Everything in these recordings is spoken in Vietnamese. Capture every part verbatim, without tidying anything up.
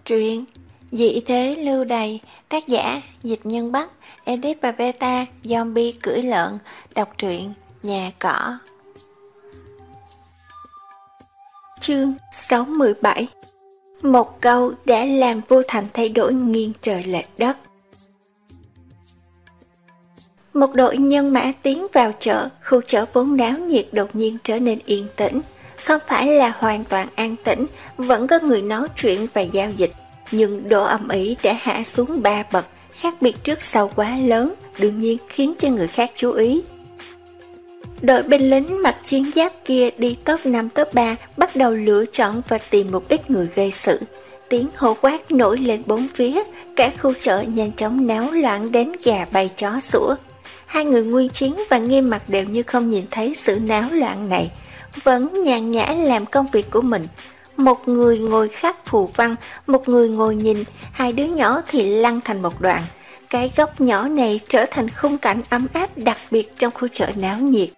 Truyện Dị thế lưu đày, tác giả Dịch Nhân Bắc, edit và beta Zombie cưỡi lợn. Đọc truyện Nhà Cỏ. Chương sáu mươi bảy. Một câu đã làm Vô Thành thay đổi nghiêng trời lệch đất. Một đội nhân mã tiến vào chợ, khu chợ vốn náo nhiệt đột nhiên trở nên yên tĩnh. Không phải là hoàn toàn an tĩnh, vẫn có người nói chuyện và giao dịch, nhưng độ ầm ĩ đã hạ xuống ba bậc, khác biệt trước sau quá lớn, đương nhiên khiến cho người khác chú ý. Đội binh lính mặc chiến giáp kia đi top năm top ba, bắt đầu lựa chọn và tìm một ít người gây sự. Tiếng hô quát nổi lên bốn phía, cả khu chợ nhanh chóng náo loạn đến gà bay chó sủa. Hai người Nguyên Chiến và Nghiêm Mặc đều như không nhìn thấy sự náo loạn này, vẫn nhàn nhã làm công việc của mình. Một người ngồi khắc phù văn, một người ngồi nhìn, hai đứa nhỏ thì lăn thành một đoạn. Cái góc nhỏ này trở thành khung cảnh ấm áp đặc biệt trong khu chợ náo nhiệt.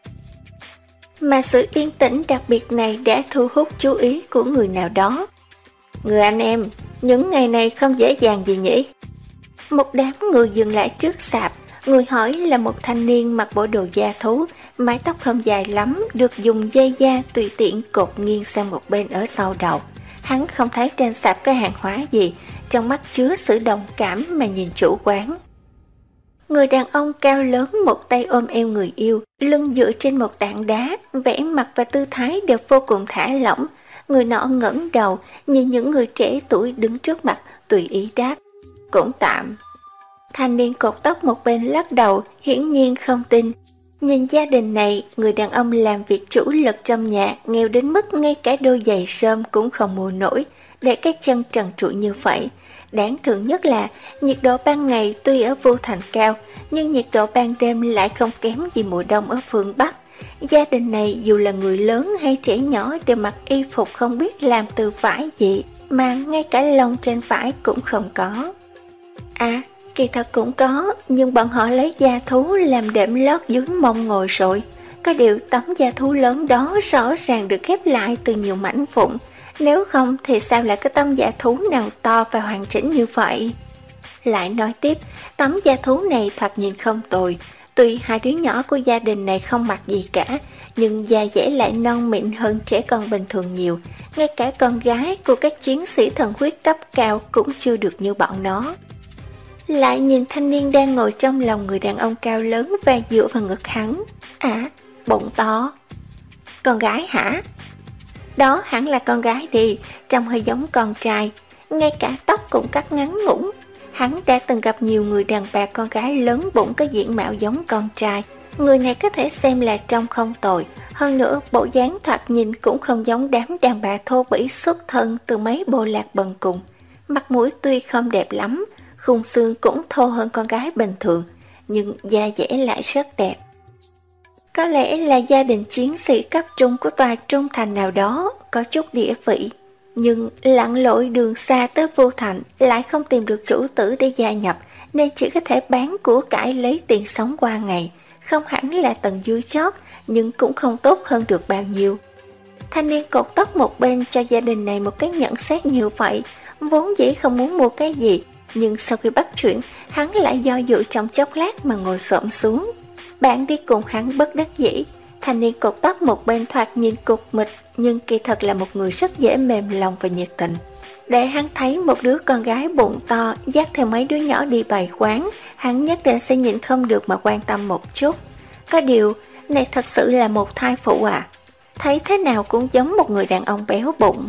Mà sự yên tĩnh đặc biệt này đã thu hút chú ý của người nào đó. Người anh em, những ngày này không dễ dàng gì nhỉ? Một đám người dừng lại trước sạp. Người hỏi là một thanh niên mặc bộ đồ da thú, mái tóc không dài lắm, được dùng dây da tùy tiện cột nghiêng sang một bên ở sau đầu. Hắn không thấy trên sạp có hàng hóa gì, trong mắt chứa sự đồng cảm mà nhìn chủ quán. Người đàn ông cao lớn một tay ôm eo người yêu, lưng dựa trên một tảng đá, vẻ mặt và tư thái đều vô cùng thả lỏng. Người nọ ngẩng đầu, nhìn những người trẻ tuổi đứng trước mặt, tùy ý đáp: cũng tạm. Thanh niên cột tóc một bên lắc đầu, hiển nhiên không tin. Nhìn gia đình này, người đàn ông làm việc chủ lực trong nhà, nghèo đến mức ngay cả đôi giày sơm cũng không mua nổi, để cái chân trần trụi như vậy. Đáng thương nhất là, nhiệt độ ban ngày tuy ở Vô Thành cao, nhưng nhiệt độ ban đêm lại không kém gì mùa đông ở phương Bắc. Gia đình này dù là người lớn hay trẻ nhỏ đều mặc y phục không biết làm từ vải gì, mà ngay cả lông trên vải cũng không có. À, kỳ thật cũng có, nhưng bọn họ lấy da thú làm đệm lót dưới mông ngồi rồi. Có điều tấm da thú lớn đó rõ ràng được ghép lại từ nhiều mảnh vụn, nếu không thì sao lại có tấm da thú nào to và hoàn chỉnh như vậy? Lại nói tiếp, tấm da thú này thoạt nhìn không tồi. Tuy hai đứa nhỏ của gia đình này không mặc gì cả, nhưng da dẻ lại non mịn hơn trẻ con bình thường nhiều. Ngay cả con gái của các chiến sĩ thần huyết cấp cao cũng chưa được như bọn nó. Lại nhìn thanh niên đang ngồi trong lòng người đàn ông cao lớn và dựa vào ngực hắn. À, bụng to. Con gái hả? Đó hẳn là con gái đi, trông hơi giống con trai. Ngay cả tóc cũng cắt ngắn ngủn. Hắn đã từng gặp nhiều người đàn bà con gái lớn bụng có diện mạo giống con trai. Người này có thể xem là trông không tồi. Hơn nữa, bộ dáng thoạt nhìn cũng không giống đám đàn bà thô bỉ xuất thân từ mấy bộ lạc bần cùng. Mặt mũi tuy không đẹp lắm, khung xương cũng thô hơn con gái bình thường, nhưng da dẻ lại rất đẹp. Có lẽ là gia đình chiến sĩ cấp trung của tòa trung thành nào đó, có chút địa vị. Nhưng lặn lội đường xa tới Vô Thành lại không tìm được chủ tử để gia nhập, nên chỉ có thể bán của cải lấy tiền sống qua ngày. Không hẳn là tầng dưới chót, nhưng cũng không tốt hơn được bao nhiêu. Thanh niên cột tóc một bên cho gia đình này một cái nhận xét như vậy, vốn dĩ không muốn mua cái gì, nhưng sau khi bắt chuyện, hắn lại do dự trong chốc lát mà ngồi xổm xuống. Bạn đi cùng hắn bất đắc dĩ. Thanh niên cột tóc một bên thoạt nhìn cục mịch, nhưng kỳ thật là một người rất dễ mềm lòng và nhiệt tình. Để hắn thấy một đứa con gái bụng to dắt theo mấy đứa nhỏ đi bày quán, hắn nhất định sẽ nhịn không được mà quan tâm một chút. Có điều, này thật sự là một thai phụ à? Thấy thế nào cũng giống một người đàn ông béo bụng.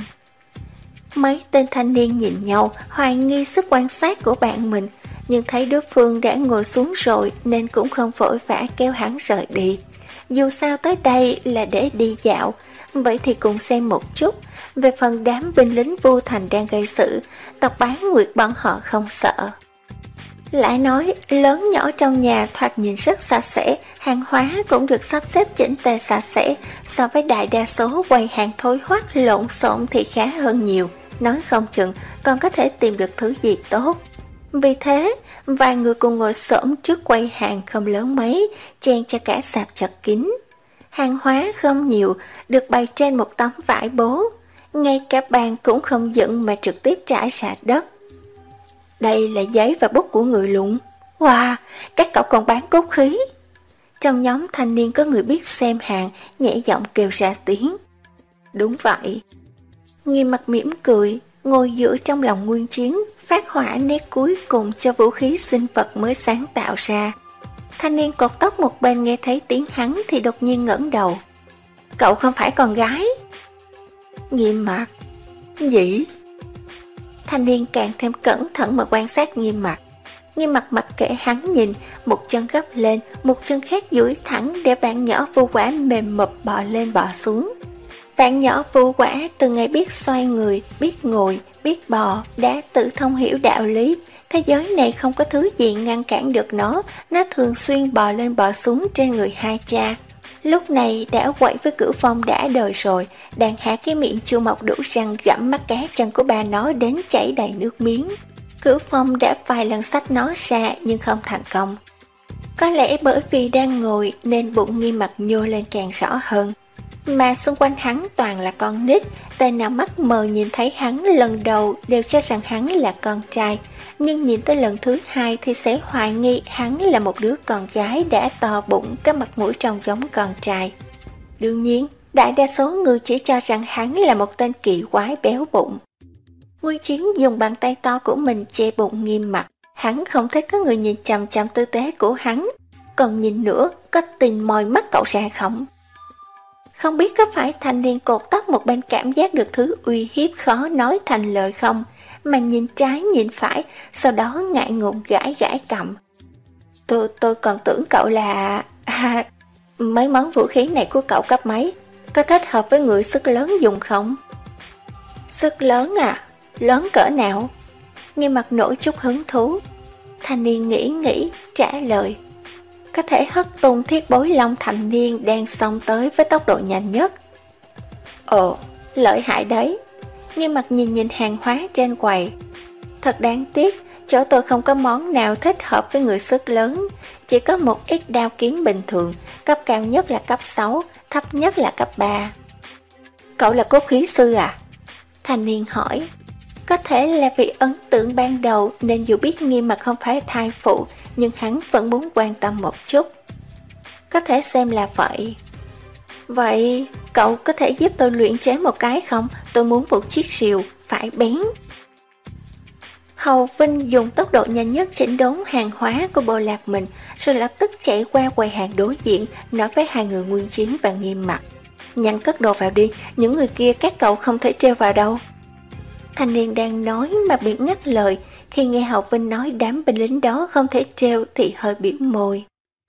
Mấy tên thanh niên nhìn nhau, hoài nghi sức quan sát của bạn mình, nhưng thấy đối phương đã ngồi xuống rồi nên cũng không vội vã kéo hắn rời đi. Dù sao tới đây là để đi dạo, vậy thì cùng xem một chút. Về phần đám binh lính Vô Thành đang gây sự, tộc Bán Nguyệt bọn họ không sợ. Lại nói, lớn nhỏ trong nhà thoạt nhìn rất sạch sẽ, hàng hóa cũng được sắp xếp chỉnh tề sạch sẽ, so với đại đa số quầy hàng thối hoắc lộn xộn thì khá hơn nhiều. Nói không chừng còn có thể tìm được thứ gì tốt. Vì thế, vài người cùng ngồi xổm trước quầy hàng không lớn mấy, chen cho cả sạp chật kín. Hàng hóa không nhiều, được bày trên một tấm vải bố. ngay cả bàn cũng không dựng mà trực tiếp trải ra đất. Đây là giấy và bút của người lùn. Wow, các cậu còn bán cốt khí. Trong nhóm thanh niên có người biết xem hàng, nhẹ giọng kêu ra tiếng. Đúng vậy. Nghiêm mặt mỉm cười, ngồi giữa trong lòng Nguyên Chiến, phát hỏa nét cuối cùng cho vũ khí sinh vật mới sáng tạo ra. Thanh niên cột tóc một bên nghe thấy tiếng hắn thì đột nhiên ngẩng đầu. Cậu không phải con gái? Nghiêm mặt. Gì? Thanh niên càng thêm cẩn thận mà quan sát Nghiêm mặt. Nghiêm mặt mặc kệ hắn nhìn, một chân gấp lên, một chân khác duỗi thẳng để bạn nhỏ vu quả mềm mập bò lên bò xuống. Bạn nhỏ vu quả từ ngày biết xoay người, biết ngồi, biết bò, đã tự thông hiểu đạo lý. Thế giới này không có thứ gì ngăn cản được nó, nó thường xuyên bò lên bò xuống trên người hai cha. Lúc này đã quậy với Cửu Phong đã đời rồi, đang há cái miệng chưa mọc đủ răng gặm mắt cá chân của bà nó đến chảy đầy nước miếng. Cửu Phong đã vài lần xách nó ra nhưng không thành công. Có lẽ bởi vì đang ngồi nên bụng Nghiêm mặt nhô lên càng rõ hơn. Mà xung quanh hắn toàn là con nít, tên nào mắt mờ nhìn thấy hắn lần đầu đều cho rằng hắn là con trai. Nhưng nhìn tới lần thứ hai thì sẽ hoài nghi hắn là một đứa con gái đã to bụng, có mặt mũi trông giống con trai. Đương nhiên, đại đa số người chỉ cho rằng hắn là một tên kỳ quái béo bụng. Nguyên Chiến dùng bàn tay to của mình che bụng Nghiêm mặt. Hắn không thích có người nhìn chằm chằm tư thế của hắn. Còn nhìn nữa, có tình moi mắt cậu ra không? Không biết có phải thanh niên cột tóc một bên cảm giác được thứ uy hiếp khó nói thành lời không, mà nhìn trái nhìn phải, sau đó ngại ngùng gãi gãi cầm. Tôi, tôi còn tưởng cậu là... À, mấy món vũ khí này của cậu cấp mấy? Có thích hợp với người sức lớn dùng không? Sức lớn à? Lớn cỡ nào? Nghiêm mặt nổi chút hứng thú. Thanh niên nghĩ nghĩ, trả lời. Có thể hất tung thiết bối long thành niên đang xông tới với tốc độ nhanh nhất. Ồ, lợi hại đấy. Nghiêm mặt nhìn nhìn hàng hóa trên quầy. Thật đáng tiếc, chỗ tôi không có món nào thích hợp với người sức lớn. Chỉ có một ít đao kiếm bình thường, cấp cao nhất là cấp sáu, thấp nhất là cấp ba. Cậu là cốt khí sư à? Thanh niên hỏi. Có thể là vì ấn tượng ban đầu nên dù biết Nghiêm mặt không phải thai phụ, nhưng hắn vẫn muốn quan tâm một chút. Có thể xem là vậy. Vậy cậu có thể giúp tôi luyện chế một cái không? Tôi muốn một chiếc rìu phải bén. Hầu Vinh dùng tốc độ nhanh nhất chỉnh đốn hàng hóa của bộ lạc mình, rồi lập tức chạy qua quầy hàng đối diện, nói với hai người Nguyên Chiến và Nghiêm mặt. Nhanh cất đồ vào đi, những người kia các cậu không thể treo vào đâu. Thanh niên đang nói mà bị ngắt lời. Khi nghe Hầu Vinh nói đám binh lính đó không thể treo thì hơi biểu môi.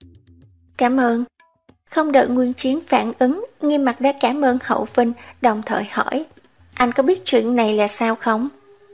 Cảm ơn. Không đợi Nguyên Chiến phản ứng, Nghiêm mặt đã cảm ơn Hầu Vinh, đồng thời hỏi. Anh có biết chuyện này là sao không?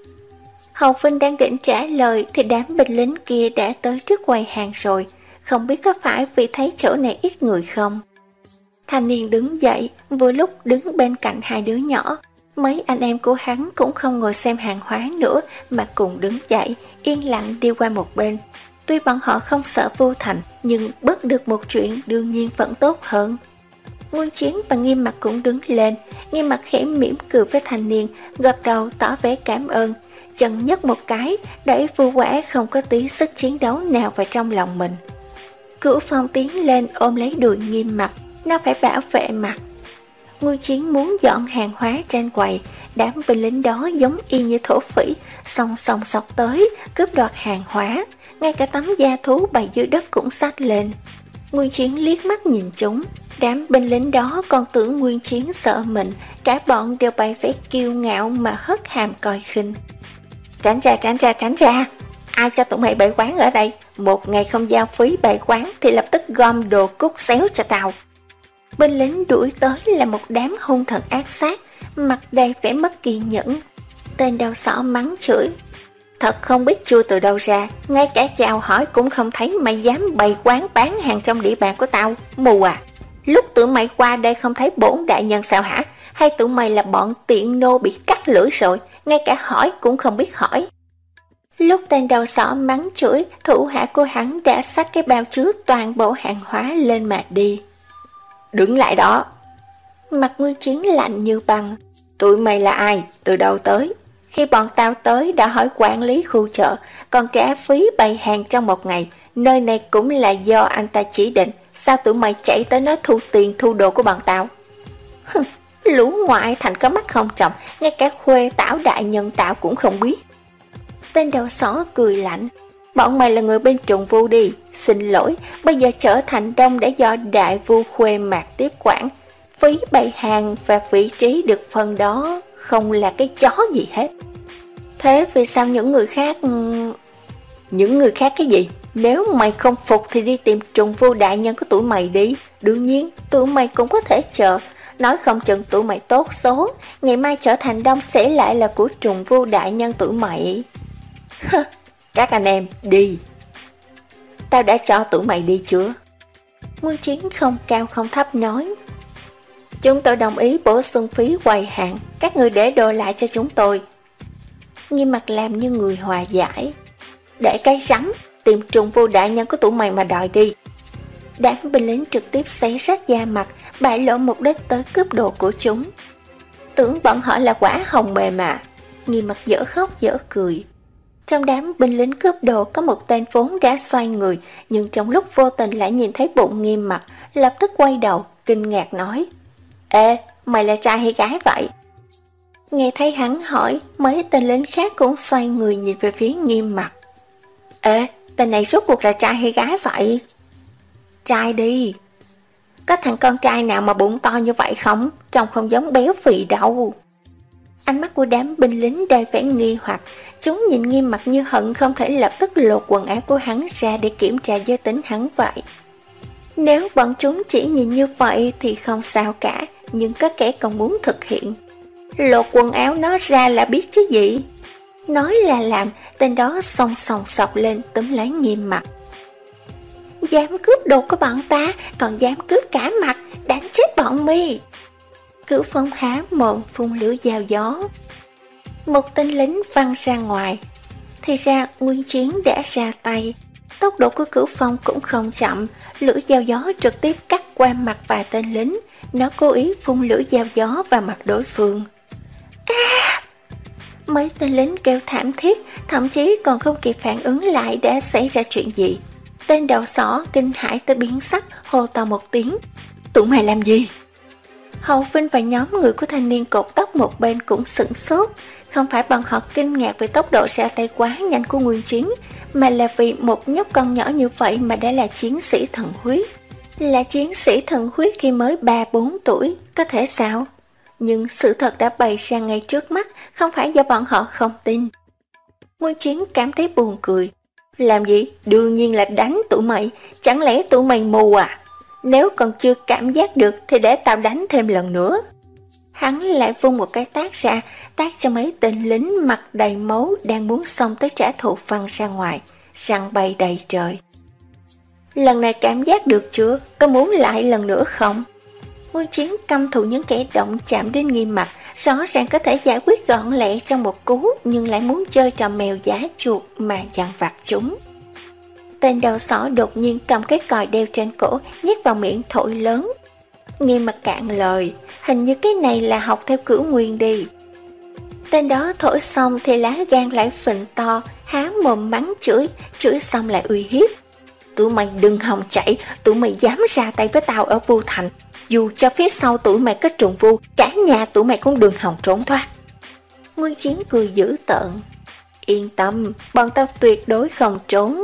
Hầu Vinh đang định trả lời thì đám binh lính kia đã tới trước quầy hàng rồi. Không biết có phải vì thấy chỗ này ít người không? Thanh niên đứng dậy, vừa lúc đứng bên cạnh hai đứa nhỏ. Mấy anh em của hắn cũng không ngồi xem hàng hóa nữa mà cùng đứng dậy, yên lặng đi qua một bên. Tuy bọn họ không sợ vô thành, nhưng bớt được một chuyện đương nhiên vẫn tốt hơn. Nguyên Chiến và Nghiêm mặt cũng đứng lên. Nghiêm mặt khẽ mỉm cười với thanh niên, gật đầu tỏ vẻ cảm ơn. Chân nhấc một cái, đẩy Vu Quả không có tí sức chiến đấu nào vào trong lòng mình. Cửu Phong tiến lên ôm lấy đùi Nghiêm mặt, nó phải bảo vệ mặt. Nguyên Chiến muốn dọn hàng hóa trên quầy, đám binh lính đó giống y như thổ phỉ, song song sọc tới, cướp đoạt hàng hóa, ngay cả tấm da thú bày dưới đất cũng xách lên. Nguyên Chiến liếc mắt nhìn chúng, đám binh lính đó còn tưởng Nguyên Chiến sợ mình, cả bọn đều bày vẻ kiêu ngạo mà hất hàm coi khinh. Tránh ra, tránh ra, tránh ra, ai cho tụi mày bày quán ở đây, một ngày không giao phí bày quán thì lập tức gom đồ cút xéo cho tao. Binh lính đuổi tới là một đám hung thần ác sát, mặt đầy vẻ mất kiên nhẫn. Tên đầu sỏ mắng chửi. Thật không biết chui từ đâu ra, ngay cả chào hỏi cũng không thấy mày dám bày quán bán hàng trong địa bàn của tao, mù à. Lúc tụi mày qua đây không thấy bổn đại nhân sao hả? Hay tụi mày là bọn tiện nô bị cắt lưỡi rồi, ngay cả hỏi cũng không biết hỏi. Lúc tên đầu sỏ mắng chửi, thủ hạ của hắn đã xách cái bao chứa toàn bộ hàng hóa lên mà đi. Đứng lại đó. Mặt Nguyên Chiến lạnh như băng. Tụi mày là ai? Từ đâu tới? Khi bọn tao tới đã hỏi quản lý khu chợ, còn trả phí bày hàng trong một ngày. Nơi này cũng là do anh ta chỉ định. Sao tụi mày chạy tới nói thu tiền thu đồ của bọn tao? Lũ ngoại thành có mắt không trồng, ngay cả Khuê Tảo đại nhân Tảo cũng không biết. Tên đầu sỏ cười lạnh. Bọn mày là người bên trùng vu đi. Xin lỗi, bây giờ trở thành đông để do đại vu Khuê Mạc tiếp quản. Phí bày hàng và vị trí được phân đó không là cái chó gì hết. Thế vì sao những người khác... Những người khác cái gì? Nếu mày không phục thì đi tìm trùng vu đại nhân của tụi mày đi. Đương nhiên, tụi mày cũng có thể chờ. Nói không chừng tụi mày tốt số, ngày mai trở thành đông sẽ lại là của trùng vu đại nhân tụi mày. Các anh em, đi. Tao đã cho tụi mày đi chưa? Nguyên Chiến không cao không thấp nói. Chúng tôi đồng ý bổ sung phí quầy hàng, các người để đồ lại cho chúng tôi. Nghiêm Mặt làm như người hòa giải. Để cái rắm, tìm trùng vu đại nhân của tụi mày mà đòi đi. Đám binh lính trực tiếp xé rách da mặt, bại lộ mục đích tới cướp đồ của chúng. Tưởng bọn họ là quả hồng mềm mà. Nghiêm Mặt dở khóc dở cười. Trong đám binh lính cướp đồ có một tên vốn đã xoay người, nhưng trong lúc vô tình lại nhìn thấy bụng Nghiêm Mặt, lập tức quay đầu, kinh ngạc nói. Ê, mày là trai hay gái vậy? Nghe thấy hắn hỏi, mấy tên lính khác cũng xoay người nhìn về phía Nghiêm Mặt. Ê, tên này rốt cuộc là trai hay gái vậy? Trai đi. Có thằng con trai nào mà bụng to như vậy không? Trông không giống béo phì đâu. Ánh mắt của đám binh lính đầy vẻ nghi hoặc. Chúng nhìn Nghiêm Mặt như hận không thể lập tức lột quần áo của hắn ra để kiểm tra giới tính hắn vậy. Nếu bọn chúng chỉ nhìn như vậy thì không sao cả, nhưng có kẻ còn muốn thực hiện. Lột quần áo nó ra là biết chứ gì. Nói là làm, tên đó xông xòng sọc lên túm lấy Nghiêm Mặt. Dám cướp đồ của bọn ta, còn dám cướp cả mặt, đánh chết bọn mi. Cửu Phong há mồm phun lửa dao gió. Một tên lính văng ra ngoài. Thì ra Nguyên Chiến đã ra tay. Tốc độ của Cửu Phong cũng không chậm, lửa dao gió trực tiếp cắt qua mặt vài tên lính. Nó cố ý phun lửa dao gió vào mặt đối phương. À! Mấy tên lính kêu thảm thiết, thậm chí còn không kịp phản ứng lại đã xảy ra chuyện gì. Tên đầu sỏ kinh hãi tới biến sắc, hô to một tiếng. Tụi mày làm gì? Hậu Vinh và nhóm người của thanh niên cột tóc một bên cũng sửng sốt. Không phải bọn họ kinh ngạc về tốc độ ra tay quá nhanh của Nguyên Chiến, mà là vì một nhóc con nhỏ như vậy mà đã là chiến sĩ thần huyết. Là chiến sĩ thần huyết khi mới ba bốn tuổi, có thể sao? Nhưng sự thật đã bày ra ngay trước mắt, không phải do bọn họ không tin. Nguyên Chiến cảm thấy buồn cười. Làm gì? Đương nhiên là đánh tụi mày. Chẳng lẽ tụi mày mù à? Nếu còn chưa cảm giác được thì để tao đánh thêm lần nữa. Hắn lại vung một cái tát ra, tát cho mấy tên lính mặt đầy máu đang muốn xông tới trả thù văng ra ngoài, răng bay đầy trời. Lần này cảm giác được chưa? Có muốn lại lần nữa không? Nguyên Chiến căm thù những kẻ động chạm đến Nghiêm Mặt, rõ ràng có thể giải quyết gọn lẹ trong một cú, nhưng lại muốn chơi trò mèo giá chuột mà dằn vặt chúng. Tên đầu sỏ đột nhiên cầm cái còi đeo trên cổ, nhét vào miệng thổi lớn. Nghiêm Mặt cạn lời, hình như cái này là học theo Cửu Nguyên đi. Tên đó thổi xong thì lá gan lại phình to, há mồm mắng chửi, chửi xong lại uy hiếp. Tụi mày đừng hòng chạy, tụi mày dám ra tay với tao ở Vu Thành. Dù cho phía sau tụi mày có trùng vu, cả nhà tụi mày cũng đừng hòng trốn thoát. Nguyên Chiến cười dữ tợn. Yên tâm, bọn tao tuyệt đối không trốn.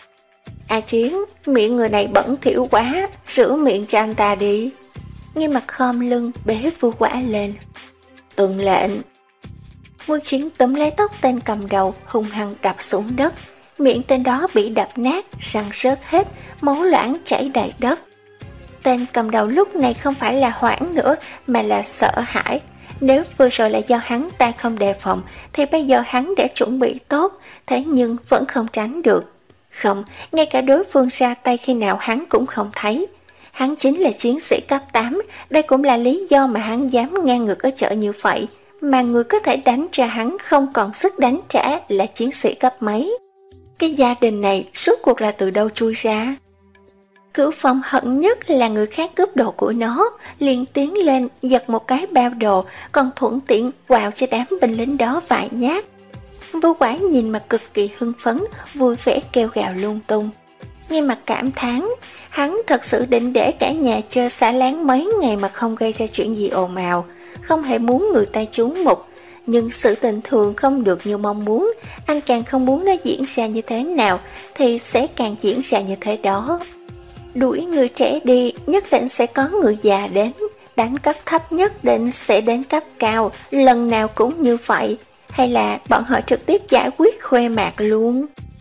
A Chiến, miệng người này bẩn thỉu quá, rửa miệng cho anh ta đi. Nghiêm Mặt khom lưng bế Vu Quả lên. Tuân lệnh. Nguyên Chiến túm lấy tóc tên cầm đầu, hung hăng đập xuống đất. Miệng tên đó bị đập nát, răng rớt hết, máu loãng chảy đầy đất. Tên cầm đầu lúc này không phải là hoảng nữa, mà là sợ hãi. Nếu vừa rồi là do hắn ta không đề phòng, thì bây giờ hắn đã chuẩn bị tốt, thế nhưng vẫn không tránh được. Không, ngay cả đối phương ra tay khi nào hắn cũng không thấy. Hắn chính là chiến sĩ cấp tám, đây cũng là lý do mà hắn dám ngang ngược ở chợ như vậy. Mà người có thể đánh cho hắn không còn sức đánh trả là chiến sĩ cấp mấy. Cái gia đình này suốt cuộc là từ đâu chui ra? Cửu Phong hận nhất là người khác cướp đồ của nó, liền tiến lên giật một cái bao đồ, còn thuận tiện quào cho đám binh lính đó vài nhát. Vô Quả nhìn mà cực kỳ hưng phấn, vui vẻ kêu gào lung tung. Nghe mặt cảm thán, hắn thật sự định để cả nhà chơi xả láng mấy ngày mà không gây ra chuyện gì ồn ào, không hề muốn người ta trú mục. Nhưng sự tình thường không được như mong muốn, anh càng không muốn nó diễn ra như thế nào thì sẽ càng diễn ra như thế đó. Đuổi người trẻ đi, nhất định sẽ có người già đến, đánh cấp thấp nhất định sẽ đến cấp cao, lần nào cũng như vậy, hay là bọn họ trực tiếp giải quyết khuê mạc luôn.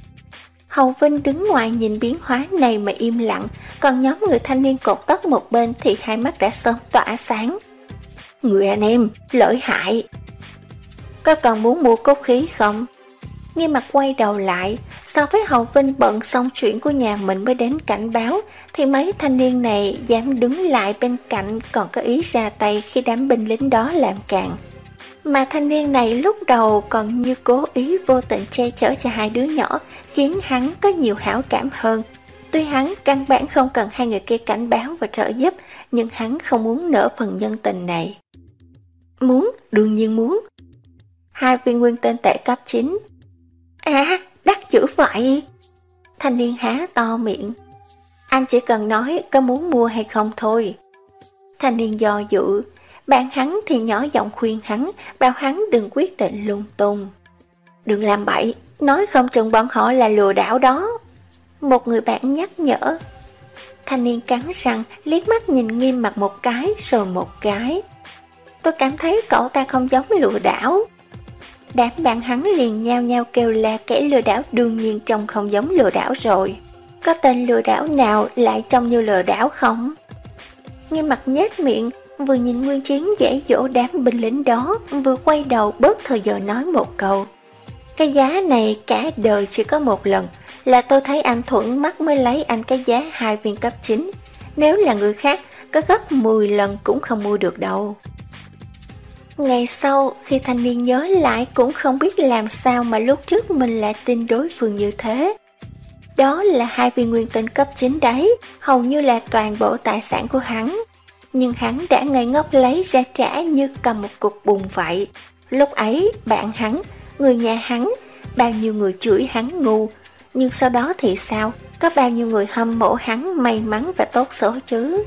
Hầu Vinh đứng ngoài nhìn biến hóa này mà im lặng, còn nhóm người thanh niên cột tóc một bên thì hai mắt đã sớm tỏa sáng. Người anh em, lợi hại! Có còn muốn mua cốt khí không? Nghiêm Mặt quay đầu lại, so với Hầu Vinh bận xong chuyện của nhà mình mới đến cảnh báo, thì mấy thanh niên này dám đứng lại bên cạnh còn có ý ra tay khi đám binh lính đó làm càn. Mà thanh niên này lúc đầu còn như cố ý vô tình che chở cho hai đứa nhỏ, khiến hắn có nhiều hảo cảm hơn. Tuy hắn căn bản không cần hai người kia cảnh báo và trợ giúp, nhưng hắn không muốn nỡ phần nhân tình này. Muốn, đương nhiên muốn. Hai viên nguyên tên tệ cấp chín. À, đắt dữ vậy. Thanh niên há to miệng. Anh chỉ cần nói có muốn mua hay không thôi. Thanh niên do dự. Bạn hắn thì nhỏ giọng khuyên hắn, bảo hắn đừng quyết định lung tung. Đừng làm bậy, nói không chừng bọn họ là lừa đảo đó. Một người bạn nhắc nhở. Thanh niên cắn răng, liếc mắt nhìn Nghiêm Mặt một cái rồi một cái. Tôi cảm thấy cậu ta không giống lừa đảo. Đám bạn hắn liền nhao nhao kêu là kẻ lừa đảo đương nhiên trông không giống lừa đảo rồi. Có tên lừa đảo nào lại trông như lừa đảo không? Nghiêm Mặt nhếch miệng, vừa nhìn Nguyên Chiến dễ dỗ đám binh lính đó, vừa quay đầu bớt thời giờ nói một câu. Cái giá này cả đời chỉ có một lần, là tôi thấy anh thuận mắt mới lấy anh cái giá hai viên cấp chín. Nếu là người khác, có gấp mười lần cũng không mua được đâu. Ngày sau, khi thanh niên nhớ lại cũng không biết làm sao mà lúc trước mình lại tin đối phương như thế. Đó là hai viên nguyên tinh cấp chín đấy, hầu như là toàn bộ tài sản của hắn. Nhưng hắn đã ngây ngốc lấy ra trả như cầm một cục bùn vậy. Lúc ấy, bạn hắn, người nhà hắn, bao nhiêu người chửi hắn ngu. Nhưng sau đó thì sao? Có bao nhiêu người hâm mộ hắn may mắn và tốt số chứ?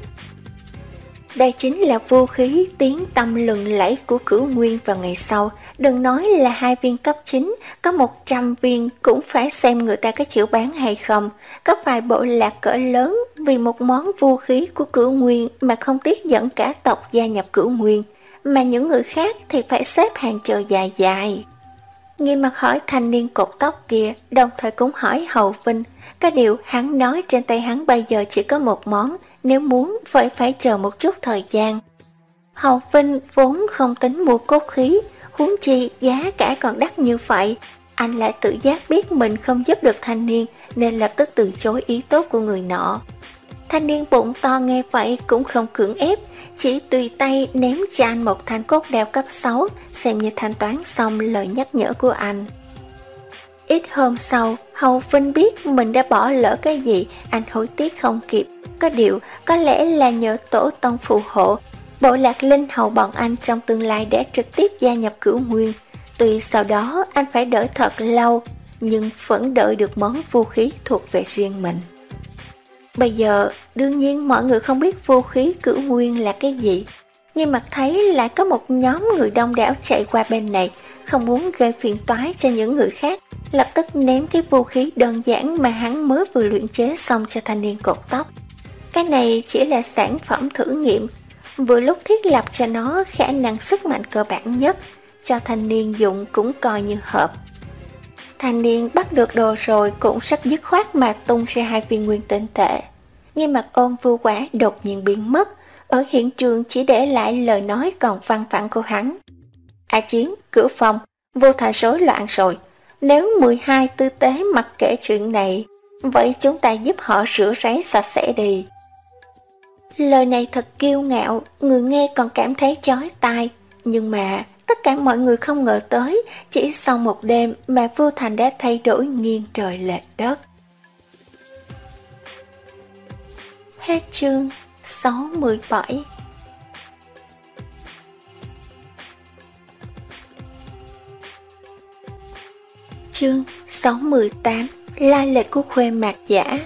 Đây chính là vũ khí tiếng tăm lừng lẫy của Cửu Nguyên vào ngày sau. Đừng nói là hai viên cấp chín, có một trăm viên cũng phải xem người ta có chịu bán hay không. Có vài bộ lạc cỡ lớn vì một món vũ khí của Cửu Nguyên mà không tiếc dẫn cả tộc gia nhập Cửu Nguyên. Mà những người khác thì phải xếp hàng chờ dài dài. Nghiêm Mặt hỏi thanh niên cột tóc kia, đồng thời cũng hỏi Hầu Vinh. Có điều hắn nói trên tay hắn bây giờ chỉ có một món, nếu muốn phải phải chờ một chút thời gian. Hầu Vinh vốn không tính mua cốt khí, huống chi giá cả còn đắt như vậy. Anh lại tự giác biết mình không giúp được thanh niên nên lập tức từ chối ý tốt của người nọ. Thanh niên bụng to nghe vậy cũng không cưỡng ép, chỉ tùy tay ném cho anh một thanh cốt đeo cấp sáu, xem như thanh toán xong lời nhắc nhở của anh. Ít hôm sau, Hầu Vinh biết mình đã bỏ lỡ cái gì, anh hối tiếc không kịp. Có điều, có lẽ là nhờ tổ tông phù hộ, bộ lạc linh hầu bọn anh trong tương lai đã trực tiếp gia nhập Cửu Nguyên. Tuy sau đó anh phải đợi thật lâu, nhưng vẫn đợi được món vũ khí thuộc về riêng mình. Bây giờ, đương nhiên mọi người không biết vũ khí Cửu Nguyên là cái gì. Nhưng mà thấy lại có một nhóm người đông đảo chạy qua bên này, không muốn gây phiền toái cho những người khác, lập tức ném cái vũ khí đơn giản mà hắn mới vừa luyện chế xong cho thanh niên cột tóc. Cái này chỉ là sản phẩm thử nghiệm, vừa lúc thiết lập cho nó khả năng sức mạnh cơ bản nhất, cho thanh niên dụng cũng coi như hợp. Thanh niên bắt được đồ rồi cũng rất dứt khoát mà tung ra hai viên nguyên tinh tệ. Nghiêm Mặt ôm Vô Quả đột nhiên biến mất, ở hiện trường chỉ để lại lời nói còn văng vẳng của hắn. A Chiến, Cửu Phong, Vô Thành rối loạn rồi. Nếu mười hai tư tế mặc kệ chuyện này, vậy chúng ta giúp họ rửa ráy sạch sẽ đi. Lời này thật kiêu ngạo, người nghe còn cảm thấy chói tai. Nhưng mà tất cả mọi người không ngờ tới, chỉ sau một đêm mà Vô Thành đã thay đổi nghiêng trời lệch đất. Hết chương sáu mươi bảy. Chương sáu mươi tám. Lai lịch của Khuê Mạc giả.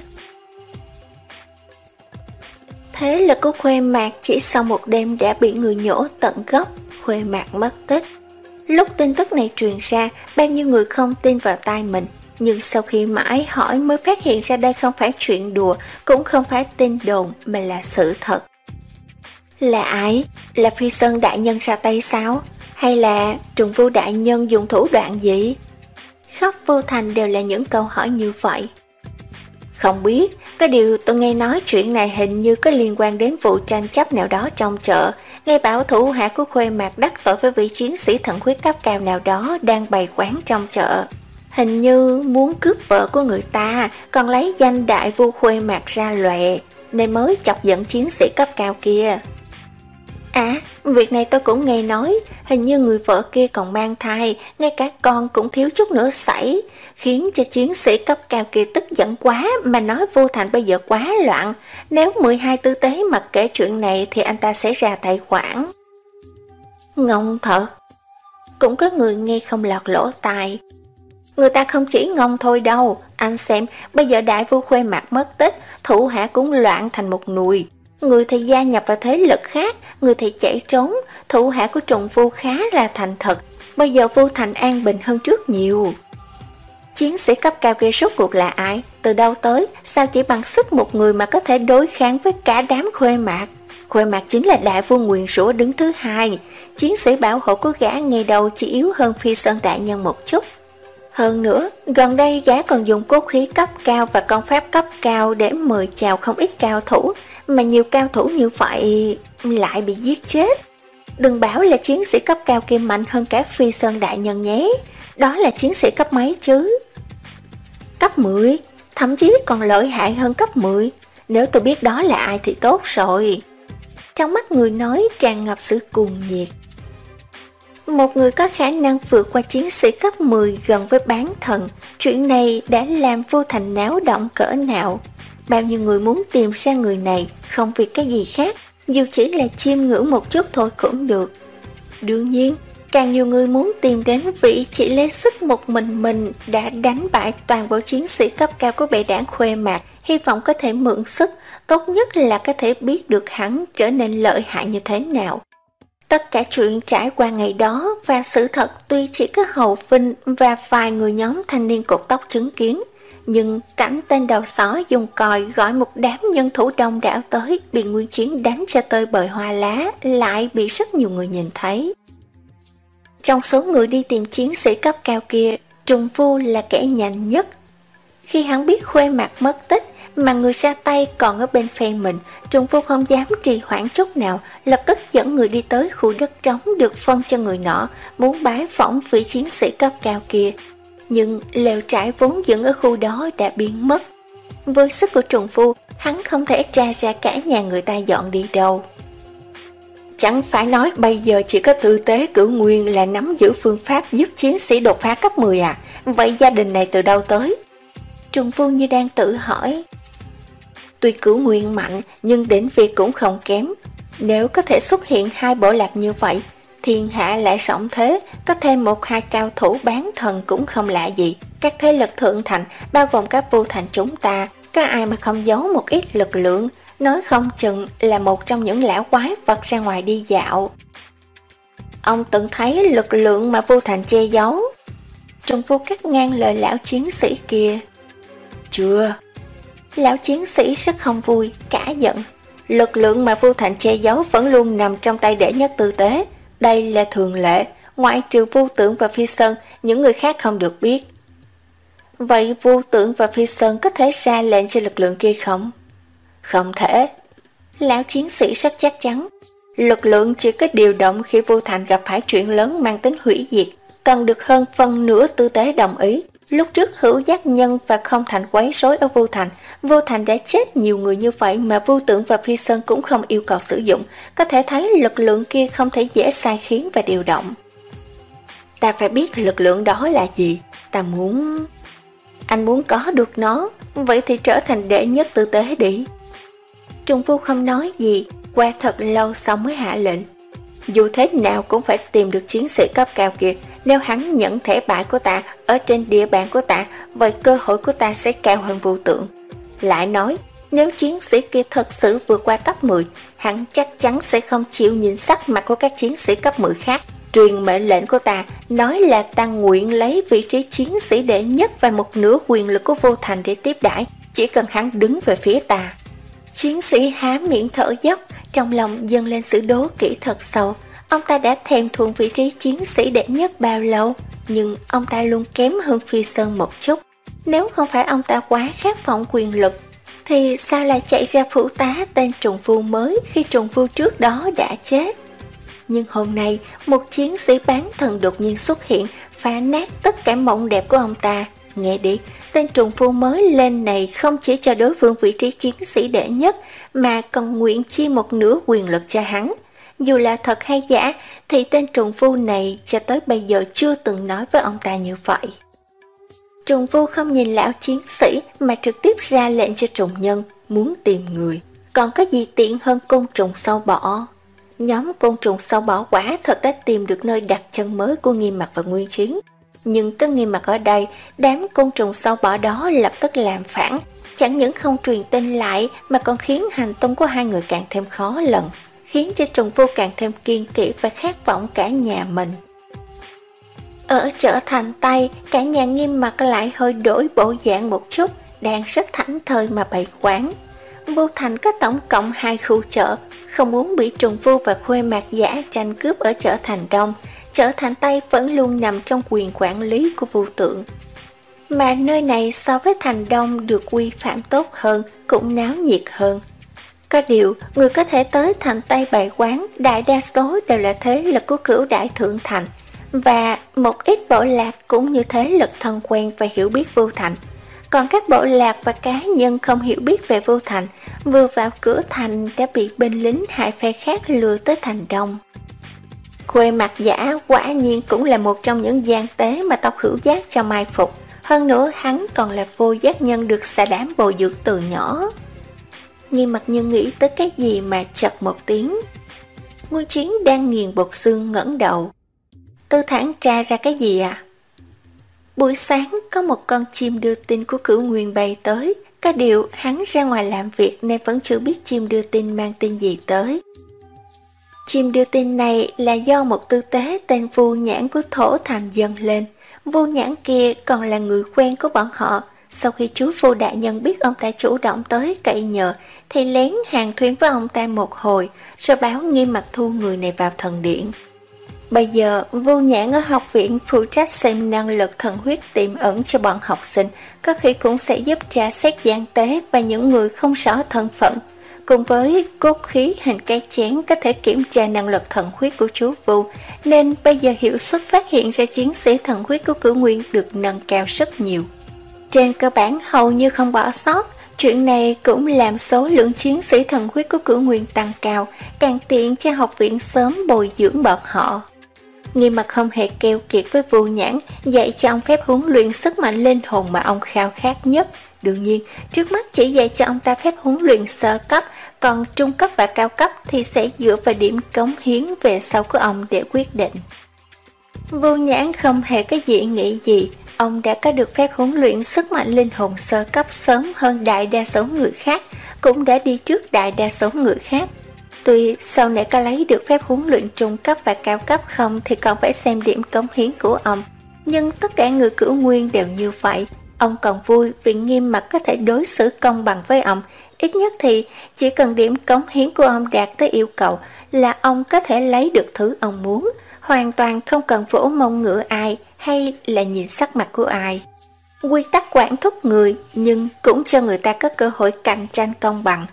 Thế lực của Khuê Mạc chỉ sau một đêm đã bị người nhổ tận gốc. Khuê Mạc mất tích. Lúc tin tức này truyền ra, bao nhiêu người không tin vào tai mình, nhưng sau khi mãi hỏi mới phát hiện ra đây không phải chuyện đùa, cũng không phải tin đồn mà là sự thật. Là ai? Là Phi Sơn đại nhân ra tay sao? Hay là Trùng Vu đại nhân dùng thủ đoạn gì? Khắp Vô Thành đều là những câu hỏi như vậy. Không biết, cái điều tôi nghe nói chuyện này hình như có liên quan đến vụ tranh chấp nào đó trong chợ. Nghe bảo thủ hạ của Khuê Mạc đắc tội với vị chiến sĩ thần huyết cấp cao nào đó đang bày quán trong chợ. Hình như muốn cướp vợ của người ta, còn lấy danh đại vua Khuê Mạc ra lòe, nên mới chọc giận chiến sĩ cấp cao kia. À, việc này tôi cũng nghe nói, hình như người vợ kia còn mang thai, ngay cả con cũng thiếu chút nữa xảy, khiến cho chiến sĩ cấp cao kia tức giận quá mà nói Vô Thành bây giờ quá loạn, nếu mười hai tư tế mặc kể chuyện này thì anh ta sẽ ra tài khoản. Ngông thật, cũng có người nghe không lọt lỗ tai. Người ta không chỉ ngông thôi đâu, anh xem, bây giờ đại vua Khuê Mạc mất tích, thủ hạ cũng loạn thành một nùi. Người thì gia nhập vào thế lực khác, người thì chạy trốn, thủ hạ của Trùng Vu khá là thành thật, bây giờ Vô Thành an bình hơn trước nhiều. Chiến sĩ cấp cao kia rốt cuộc là ai? Từ đâu tới? Sao chỉ bằng sức một người mà có thể đối kháng với cả đám Khuê Mạc? Khuê Mạc chính là đại vua nguyền rủa đứng thứ hai, chiến sĩ bảo hộ của gã ngày đầu chỉ yếu hơn Phi Sơn đại nhân một chút. Hơn nữa, gần đây gã còn dùng cốt khí cấp cao và công pháp cấp cao để mời chào không ít cao thủ, mà nhiều cao thủ như vậy lại bị giết chết. Đừng bảo là chiến sĩ cấp cao kia mạnh hơn cả Phi Sơn đại nhân nhé, đó là chiến sĩ cấp mấy chứ? Cấp mười, thậm chí còn lợi hại hơn cấp mười, nếu tôi biết đó là ai thì tốt rồi. Trong mắt người nói tràn ngập sự cuồng nhiệt. Một người có khả năng vượt qua chiến sĩ cấp mười gần với bán thần, chuyện này đã làm Vô Thành náo động cỡ nào. Bao nhiêu người muốn tìm ra người này, không vì cái gì khác, dù chỉ là chiêm ngưỡng một chút thôi cũng được. Đương nhiên, càng nhiều người muốn tìm đến vị chỉ lấy sức một mình mình đã đánh bại toàn bộ chiến sĩ cấp cao của bệ đảng Khuê Mạc, hy vọng có thể mượn sức, tốt nhất là có thể biết được hắn trở nên lợi hại như thế nào. Tất cả chuyện trải qua ngày đó và sự thật tuy chỉ có Hầu Vinh và vài người nhóm thanh niên cột tóc chứng kiến, nhưng cảnh tên đầu sỏ dùng còi gọi một đám nhân thủ đông đảo tới bị Nguyên Chiến đánh cho tơi bời hoa lá lại bị rất nhiều người nhìn thấy. Trong số người đi tìm chiến sĩ cấp cao kia, Trùng Vu là kẻ nhanh nhất. Khi hắn biết Khuê Mạc mất tích mà người ra tay còn ở bên phe mình, Trùng Vu không dám trì hoãn chút nào, lập tức dẫn người đi tới khu đất trống được phân cho người nọ, muốn bái phỏng vị chiến sĩ cấp cao kia. Nhưng lều trại vốn dựng ở khu đó đã biến mất. Với sức của Trùng Vu, hắn không thể tra ra cả nhà người ta dọn đi đâu. Chẳng phải nói bây giờ chỉ có Tư Tế Cửu Nguyên là nắm giữ phương pháp giúp chiến sĩ đột phá cấp mười à? Vậy gia đình này từ đâu tới? Trùng Vu như đang tự hỏi. Tuy Cửu Nguyên mạnh nhưng đến việc cũng không kém. Nếu có thể xuất hiện hai bộ lạc như vậy, thiên hạ lại rộng thế, có thêm một hai cao thủ bán thần cũng không lạ gì. Các thế lực thượng thành, bao gồm các Vô Thành chúng ta, có ai mà không giấu một ít lực lượng, nói không chừng là một trong những lão quái vật ra ngoài đi dạo. Ông từng thấy lực lượng mà Vô Thành che giấu? Trùng Vu cắt ngang lời lão chiến sĩ kia. Chưa. Lão chiến sĩ rất không vui, cả giận. Lực lượng mà Vô Thành che giấu vẫn luôn nằm trong tay đệ nhất Tư Tế. Đây là thường lệ, ngoại trừ Vu Tượng và Phi Sơn, những người khác không được biết. Vậy Vu Tượng và Phi Sơn có thể ra lệnh cho lực lượng kia không? Không thể. Lão chiến sĩ rất chắc chắn. Lực lượng chỉ có điều động khi Vô Thành gặp phải chuyện lớn mang tính hủy diệt, cần được hơn phân nửa Tư Tế đồng ý. Lúc trước Hữu Giác Nhân và Không Thành quấy rối ở Vô Thành, Vô Thành đã chết nhiều người như vậy mà Vu Tượng và Phi Sơn cũng không yêu cầu sử dụng, có thể thấy lực lượng kia không thể dễ sai khiến và điều động. Ta phải biết lực lượng đó là gì, ta muốn... Anh muốn có được nó, vậy thì trở thành đệ nhất Tư Tế đi. Trùng Phu không nói gì, qua thật lâu sau mới hạ lệnh. Dù thế nào cũng phải tìm được chiến sĩ cấp cao kia. Nếu hắn nhận thẻ bại của ta ở trên địa bàn của ta, vậy cơ hội của ta sẽ cao hơn Vô Tượng. Lại nói, nếu chiến sĩ kia thật sự vượt qua cấp mười, hắn chắc chắn sẽ không chịu nhìn sắc mặt của các chiến sĩ cấp mười khác. Truyền mệnh lệnh của ta nói là ta nguyện lấy vị trí chiến sĩ đệ nhất và một nửa quyền lực của Vô Thành để tiếp đãi, chỉ cần hắn đứng về phía ta. Chiến sĩ há miệng thở dốc, trong lòng dâng lên sự đố kỵ thật sâu. Ông ta đã thèm thuồng vị trí chiến sĩ đệ nhất bao lâu, nhưng ông ta luôn kém hơn Phi Sơn một chút. Nếu không phải ông ta quá khát vọng quyền lực, thì sao lại chạy ra phụ tá tên Trùng Phu mới khi Trùng Phu trước đó đã chết? Nhưng hôm nay, một chiến sĩ bán thần đột nhiên xuất hiện, phá nát tất cả mộng đẹp của ông ta. Nghe đi, tên Trùng Phu mới lên này không chỉ cho đối phương vị trí chiến sĩ đệ nhất, mà còn nguyện chia một nửa quyền lực cho hắn. Dù là thật hay giả, thì tên Trùng Phu này cho tới bây giờ chưa từng nói với ông ta như vậy. Trùng Phu không nhìn lão chiến sĩ mà trực tiếp ra lệnh cho trùng nhân, muốn tìm người. Còn có gì tiện hơn côn trùng sâu bọ? Nhóm côn trùng sâu bọ quả thật đã tìm được nơi đặt chân mới của Nghiêm Mặc và Nguyên Chiến. Nhưng có Nghiêm Mặc ở đây, đám côn trùng sâu bọ đó lập tức làm phản. Chẳng những không truyền tin lại mà còn khiến hành tung của hai người càng thêm khó lần, khiến cho Trùng Phu càng thêm kiên kỵ và khát vọng cả nhà mình. Ở Trở Thành Tây, cả nhà Nghiêm Mặc lại hơi đổi bộ dạng một chút, đang rất thảnh thơi mà bày quán. Vô Thành có tổng cộng hai khu chợ, không muốn bị Trùng Phu và Khuê Mạc Giả tranh cướp ở Trở Thành Đông. Trở Thành Tây vẫn luôn nằm trong quyền quản lý của Vô Tượng. Mà nơi này so với Thành Đông được quy phạm tốt hơn, cũng náo nhiệt hơn. Có điều, người có thể tới Thành Tây bày quán, đại đa số đều là thế lực của Cửu Đại Thượng Thành, và một ít bộ lạc cũng như thế lực thân quen và hiểu biết Vô Thành. Còn các bộ lạc và cá nhân không hiểu biết về Vô Thành, vừa vào cửa thành đã bị binh lính hai phe khác lừa tới Thành Đông. Khuê Mạc Giả quả nhiên cũng là một trong những gian tế mà Tộc Hữu Giác cho mai phục. Hơn nữa hắn còn là vô giác nhân được xà đám bồi dưỡng từ nhỏ. Nghiêm Mặc Như nghĩ tới cái gì mà chật một tiếng. Nguyên Chiến đang nghiền bột xương ngẩng đầu. Tư Thản tra ra cái gì à? Buổi sáng có một con chim đưa tin của Cửu Nguyên bay tới. Có điều hắn ra ngoài làm việc nên vẫn chưa biết chim đưa tin mang tin gì tới. Chim đưa tin này là do một tư tế tên Vu Nhãn của Thổ Thành dâng lên. Vu Nhãn kia còn là người quen của bọn họ. Sau khi chú Vu đại nhân biết ông ta chủ động tới cậy nhờ, thì lén hàng thuyên với ông ta một hồi, rồi báo Nghiêm Mặc thu người này vào thần điện. Bây giờ, Vu Nhãn ở học viện phụ trách xem năng lực thần huyết tiềm ẩn cho bọn học sinh, có khi cũng sẽ giúp tra xét gian tế và những người không rõ thân phận. Cùng với cốt khí hình cái chén có thể kiểm tra năng lực thần huyết của chú Vu, nên bây giờ hiệu suất phát hiện ra chiến sĩ thần huyết của Cửu Nguyên được nâng cao rất nhiều. Trên cơ bản hầu như không bỏ sót, chuyện này cũng làm số lượng chiến sĩ thần huyết của Cửu Nguyên tăng cao, càng tiện cho học viện sớm bồi dưỡng bọn họ. Nghiêm Mặc không hề keo kiệt với Vu Nhãn, dạy cho ông phép huấn luyện sức mạnh linh hồn mà ông khao khát nhất. Đương nhiên, trước mắt chỉ dạy cho ông ta phép huấn luyện sơ cấp, còn trung cấp và cao cấp thì sẽ dựa vào điểm cống hiến về sau của ông để quyết định. Vu Nhãn không hề có dị nghị gì, ông đã có được phép huấn luyện sức mạnh linh hồn sơ cấp sớm hơn đại đa số người khác, cũng đã đi trước đại đa số người khác. Tuy sau này có lấy được phép huấn luyện trung cấp và cao cấp không thì còn phải xem điểm cống hiến của ông, nhưng tất cả người Cửu Nguyên đều như vậy. Ông còn vui vì Nghiêm Mặc có thể đối xử công bằng với ông, ít nhất thì chỉ cần điểm cống hiến của ông đạt tới yêu cầu là ông có thể lấy được thứ ông muốn, hoàn toàn không cần vỗ mông ngựa ai hay là nhìn sắc mặt của ai. Quy tắc quản thúc người nhưng cũng cho người ta có cơ hội cạnh tranh công bằng.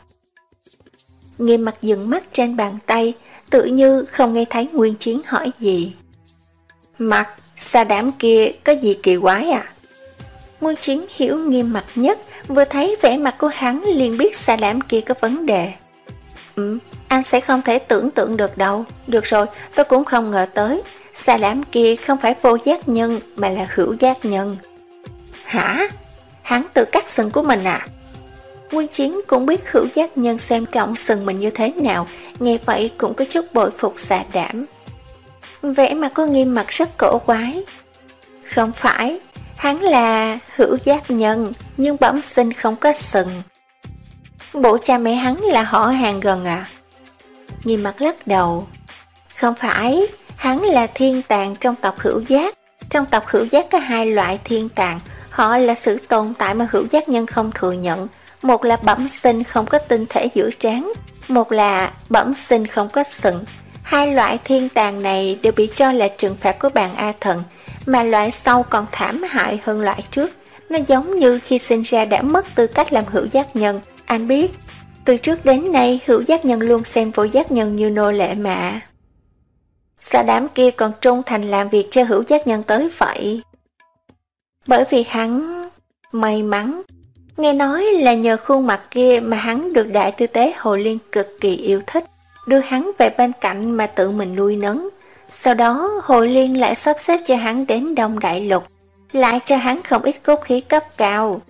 Nghiêm Mặc dừng mắt trên bàn tay, tự như không nghe thấy Nguyên Chiến hỏi gì. Mặc, sao đám kia có gì kỳ quái à? Nguyên Chiến hiểu Nghiêm Mặc nhất, vừa thấy vẻ mặt của hắn liền biết xà đám kia có vấn đề. Ừ, anh sẽ không thể tưởng tượng được đâu. Được rồi, tôi cũng không ngờ tới. Xà đám kia không phải vô giác nhân mà là hữu giác nhân. Hả? Hắn tự cắt sừng của mình à? Nguyên Chiến cũng biết Hữu Giác Nhân xem trọng sừng mình như thế nào, nghe vậy cũng có chút bội phục Xà Đảm. Vẻ mặt của Nghiêm Mặc rất cổ quái. Không phải, hắn là Hữu Giác Nhân, nhưng bẩm sinh không có sừng. Bộ cha mẹ hắn là họ hàng gần à? Nghiêm Mặc lắc đầu. Không phải, hắn là thiên tàng trong tộc Hữu Giác. Trong tộc Hữu Giác có hai loại thiên tàng, họ là sự tồn tại mà Hữu Giác Nhân không thừa nhận. Một là bẩm sinh không có tinh thể giữa trán, một là bẩm sinh không có sừng. Hai loại thiên tàng này đều bị cho là trừng phạt của bàn A Thần, mà loại sau còn thảm hại hơn loại trước. Nó giống như khi sinh ra đã mất tư cách làm Hữu Giác Nhân. Anh biết, từ trước đến nay Hữu Giác Nhân luôn xem Vô Giác Nhân như nô lệ mà. Xà Đảm kia còn trung thành làm việc cho Hữu Giác Nhân tới vậy. Bởi vì hắn may mắn. Nghe nói là nhờ khuôn mặt kia mà hắn được đại tư tế Hồ Liên cực kỳ yêu thích, đưa hắn về bên cạnh mà tự mình nuôi nấng. Sau đó Hồ Liên lại sắp xếp cho hắn đến Đông Đại Lục, lại cho hắn không ít cốt khí cấp cao.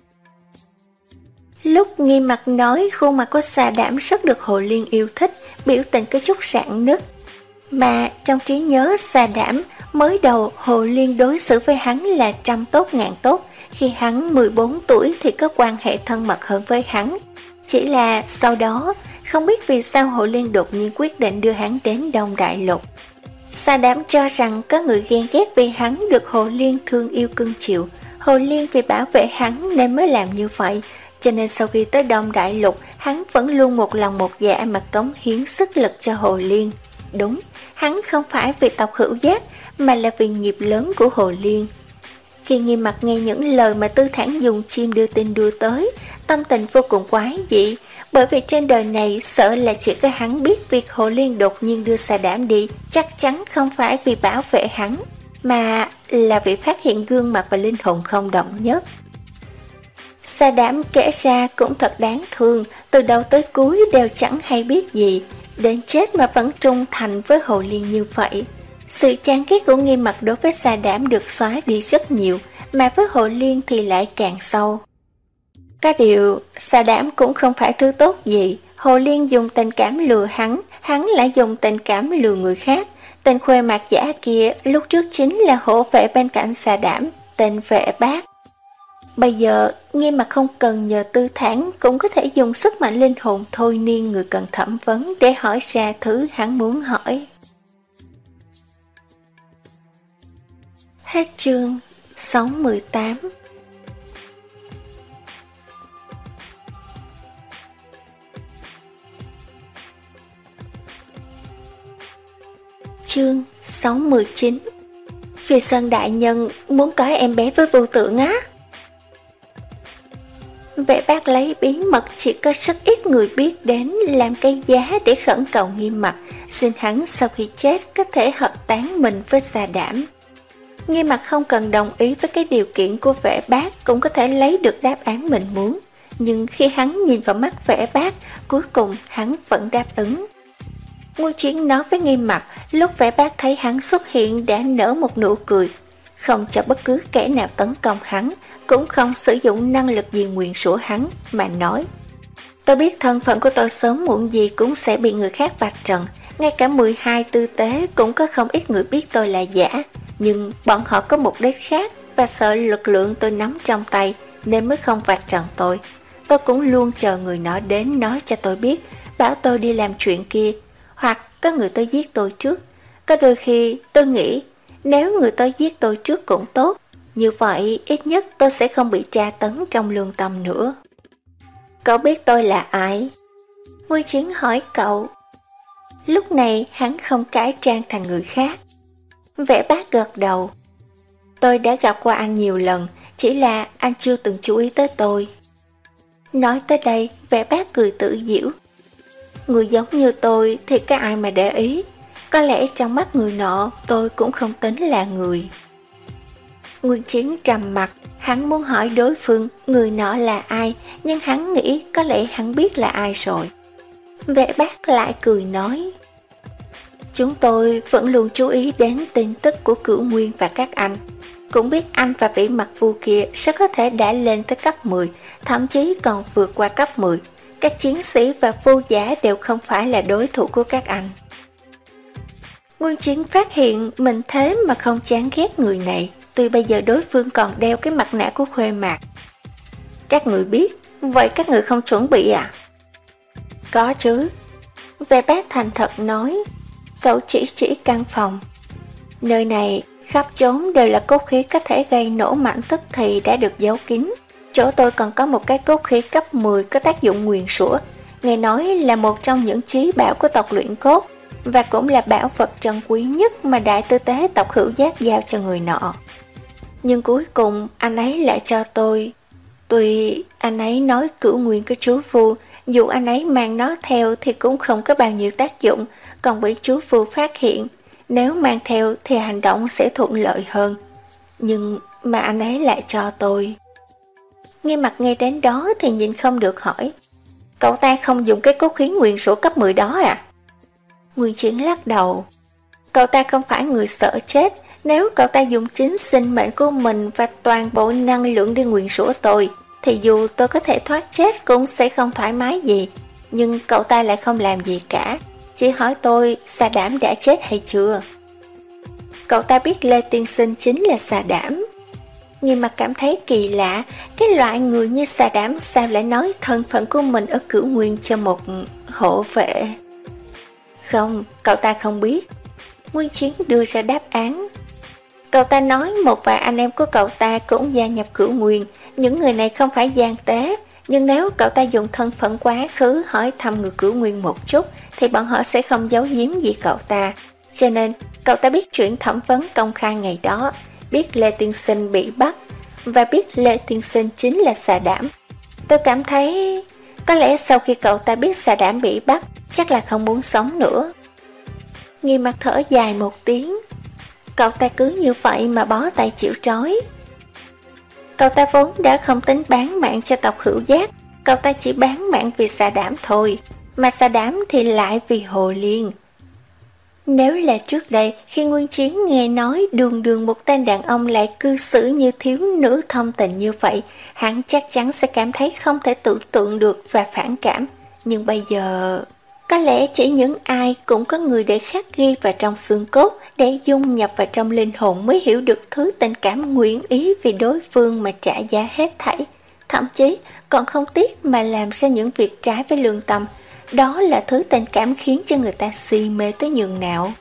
Lúc Nghiêm Mặc nói khuôn mặt của Xà Đảm rất được Hồ Liên yêu thích, biểu tình có chút rạn nứt. Mà trong trí nhớ Xà Đảm, mới đầu Hồ Liên đối xử với hắn là trăm tốt ngàn tốt, khi hắn mười bốn tuổi thì có quan hệ thân mật hơn với hắn. Chỉ là sau đó, không biết vì sao Hồ Liên đột nhiên quyết định đưa hắn đến Đông Đại Lục. Xà Đảm cho rằng có người ghen ghét vì hắn được Hồ Liên thương yêu cưng chiều. Hồ Liên vì bảo vệ hắn nên mới làm như vậy, cho nên sau khi tới Đông Đại Lục, hắn vẫn luôn một lòng một dạ mà cống hiến sức lực cho Hồ Liên. Đúng, hắn không phải vì tộc Hữu Giác, mà là vì nghiệp lớn của Hồ Liên. Khi Nghiêm Mặc nghe những lời mà Tư Thản dùng chim đưa tin đưa tới, tâm tình vô cùng quái dị, bởi vì trên đời này sợ là chỉ có hắn biết việc Hồ Liên đột nhiên đưa Xà Đảm đi, chắc chắn không phải vì bảo vệ hắn, mà là vì phát hiện gương mặt và linh hồn không đồng nhất. Xà Đảm kể ra cũng thật đáng thương, từ đầu tới cuối đều chẳng hay biết gì, đến chết mà vẫn trung thành với Hồ Liên như vậy. Sự chán ghét của Nghiêm Mặc đối với Xà Đảm được xóa đi rất nhiều, mà với Hồ Liên thì lại càng sâu. Có điều, Xà Đảm cũng không phải thứ tốt gì. Hồ Liên dùng tình cảm lừa hắn, hắn lại dùng tình cảm lừa người khác. Tên khuê mạc giả kia lúc trước chính là hộ vệ bên cạnh Xà Đảm, tên Vệ Bác. Bây giờ, Nghiêm Mặc không cần nhờ Tư Thản cũng có thể dùng sức mạnh linh hồn thôi miên người cần thẩm vấn để hỏi ra thứ hắn muốn hỏi. Hết chương sáu mươi tám. Chương sáu mươi chín. Phi Sơn đại nhân muốn có em bé với Vô Tượng á. Vệ Bác lấy bí mật chỉ có rất ít người biết đến làm cái giá để khẩn cầu Nghiêm Mặc, xin hắn sau khi chết có thể hợp tán mình với Xà Đảm. Nghiêm Mặc không cần đồng ý với cái điều kiện của Vệ Bác cũng có thể lấy được đáp án mình muốn, nhưng khi hắn nhìn vào mắt Vệ Bác, cuối cùng hắn vẫn đáp ứng. Nguyên Chiến nói với Nghiêm Mặc, lúc Vệ Bác thấy hắn xuất hiện đã nở một nụ cười, không cho bất cứ kẻ nào tấn công hắn, cũng không sử dụng năng lực gì nguyền rủa hắn, mà nói: tôi biết thân phận của tôi sớm muộn gì cũng sẽ bị người khác vạch trần, ngay cả mười hai tư tế cũng có không ít người biết tôi là giả, nhưng bọn họ có mục đích khác và sợ lực lượng tôi nắm trong tay nên mới không vạch trần tôi. Tôi cũng luôn chờ người nọ đến nói cho tôi biết, bảo tôi đi làm chuyện kia, hoặc có người tới giết tôi trước. Có đôi khi tôi nghĩ nếu người tới giết tôi trước cũng tốt, như vậy ít nhất tôi sẽ không bị tra tấn trong lương tâm nữa. Cậu biết tôi là ai? Nguyên Chiến hỏi cậu. Lúc này hắn không cải trang thành người khác. Vệ Bác gật đầu. Tôi đã gặp qua anh nhiều lần, chỉ là anh chưa từng chú ý tới tôi. Nói tới đây, Vệ Bác cười tự giễu. Người giống như tôi thì có ai mà để ý, có lẽ trong mắt người nọ tôi cũng không tính là người. Nguyên Chiến trầm mặt, hắn muốn hỏi đối phương người nọ là ai, nhưng hắn nghĩ có lẽ hắn biết là ai rồi. Vệ Bác lại cười nói: chúng tôi vẫn luôn chú ý đến tin tức của Cửu Nguyên và các anh. cũng biết anh và vị mặt vua kia rất có thể đã lên tới cấp mười, thậm chí còn vượt qua cấp mười. Các chiến sĩ và vô giả đều không phải là đối thủ của các anh. Nguyên Chiến phát hiện mình thế mà không chán ghét người này, tuy bây giờ đối phương còn đeo cái mặt nạ của Khuê Mạc. Các người biết, vậy các người không chuẩn bị à? Có chứ. Vệ bác thành thật nói. Cậu chỉ chỉ căn phòng. Nơi này khắp chốn đều là cốt khí có thể gây nổ mạnh tức thì đã được giấu kín. Chỗ tôi còn có một cái cốt khí cấp mười có tác dụng nguyền rủa, nghe nói là một trong những chí bảo của tộc Luyện Cốt, và cũng là bảo vật trân quý nhất mà đại tư tế tộc Hữu Giác giao cho người nọ. Nhưng cuối cùng anh ấy lại cho tôi. Tuy anh ấy nói cửu nguyên của chú Phu, dù anh ấy mang nó theo thì cũng không có bao nhiêu tác dụng, còn bị chú Phu phát hiện, nếu mang theo thì hành động sẽ thuận lợi hơn. Nhưng mà anh ấy lại cho tôi. Nghiêm Mặt nghe đến đó thì nhìn không được hỏi, cậu ta không dùng cái cốt khí nguyền rủa cấp mười đó à? Nguyên Chiến lắc đầu. Cậu ta không phải người sợ chết. Nếu cậu ta dùng chính sinh mệnh của mình và toàn bộ năng lượng đi nguyền rủa tôi, thì dù tôi có thể thoát chết cũng sẽ không thoải mái gì. Nhưng cậu ta lại không làm gì cả, chỉ hỏi tôi Xà Đảm đã chết hay chưa. Cậu ta biết Lê Tiên Sinh chính là Xà Đảm. Nghiêm Mặt cảm thấy kỳ lạ, cái loại người như Xà Đảm sao lại nói thân phận của mình ở Cửu Nguyên cho một hộ vệ. Không, cậu ta không biết. Nguyên Chiến đưa ra đáp án. Cậu ta nói một vài anh em của cậu ta cũng gia nhập Cửu Nguyên. Những người này không phải gian tế, nhưng nếu cậu ta dùng thân phận quá khứ hỏi thăm người Cửu Nguyên một chút thì bọn họ sẽ không giấu giếm gì cậu ta. Cho nên cậu ta biết chuyện thẩm vấn công khai ngày đó, biết Lê Tiên Sinh bị bắt, và biết Lê Tiên Sinh chính là Xà Đảm. Tôi cảm thấy có lẽ sau khi cậu ta biết Xà Đảm bị bắt, chắc là không muốn sống nữa. Nghiêm Mặt thở dài một tiếng. Cậu ta cứ như vậy mà bó tay chịu trói. Cậu ta vốn đã không tính bán mạng cho tộc Hữu Giác, cậu ta chỉ bán mạng vì Xà Đảm thôi, mà Xà Đảm thì lại vì Hồ Liên. Nếu là trước đây, khi Nguyên Chiến nghe nói đường đường một tên đàn ông lại cư xử như thiếu nữ thông tình như vậy, hắn chắc chắn sẽ cảm thấy không thể tưởng tượng được và phản cảm. Nhưng bây giờ, có lẽ chỉ những ai cũng có người để khắc ghi vào trong xương cốt, để dung nhập vào trong linh hồn mới hiểu được thứ tình cảm nguyện ý vì đối phương mà trả giá hết thảy. Thậm chí còn không tiếc mà làm ra những việc trái với lương tâm. Đó là thứ tình cảm khiến cho người ta si mê tới nhường nào.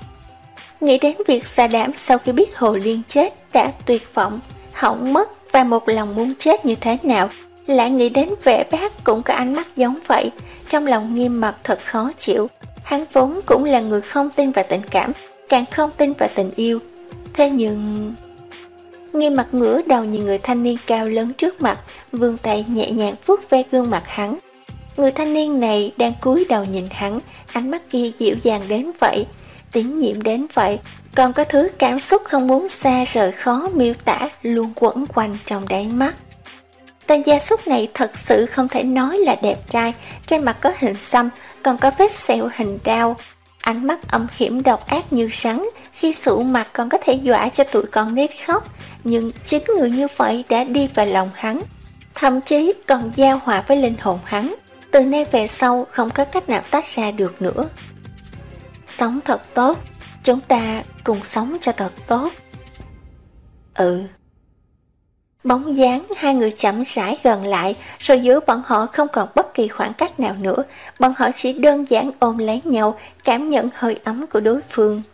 Nghĩ đến việc Xà Đảm sau khi biết Hồ Liên chết đã tuyệt vọng, hỏng mất và một lòng muốn chết như thế nào, lại nghĩ đến Vệ Bác cũng có ánh mắt giống vậy. Trong lòng Nghiêm Mặt thật khó chịu. Hắn vốn cũng là người không tin vào tình cảm, càng không tin vào tình yêu. Thế nhưng... Nghiêm Mặt ngửa đầu nhìn người thanh niên cao lớn trước mặt, vươn tay nhẹ nhàng vuốt ve gương mặt hắn. Người thanh niên này đang cúi đầu nhìn hắn, ánh mắt kia dịu dàng đến vậy, tín nhiệm đến vậy, còn có thứ cảm xúc không muốn xa rời khó miêu tả luôn quẩn quanh trong đáy mắt. Tên gia súc này thật sự không thể nói là đẹp trai, trên mặt có hình xăm, còn có vết sẹo hình đao. Ánh mắt âm hiểm độc ác như rắn, khi sụ mặt còn có thể dọa cho tụi con nít khóc. Nhưng chính người như vậy đã đi vào lòng hắn, thậm chí còn giao hòa với linh hồn hắn. Từ nay về sau không có cách nào tách ra được nữa. Sống thật tốt, chúng ta cùng sống cho thật tốt. Ừ. Bóng dáng hai người chậm rãi gần lại, rồi giữa bọn họ không còn bất kỳ khoảng cách nào nữa. Bọn họ chỉ đơn giản ôm lấy nhau, cảm nhận hơi ấm của đối phương.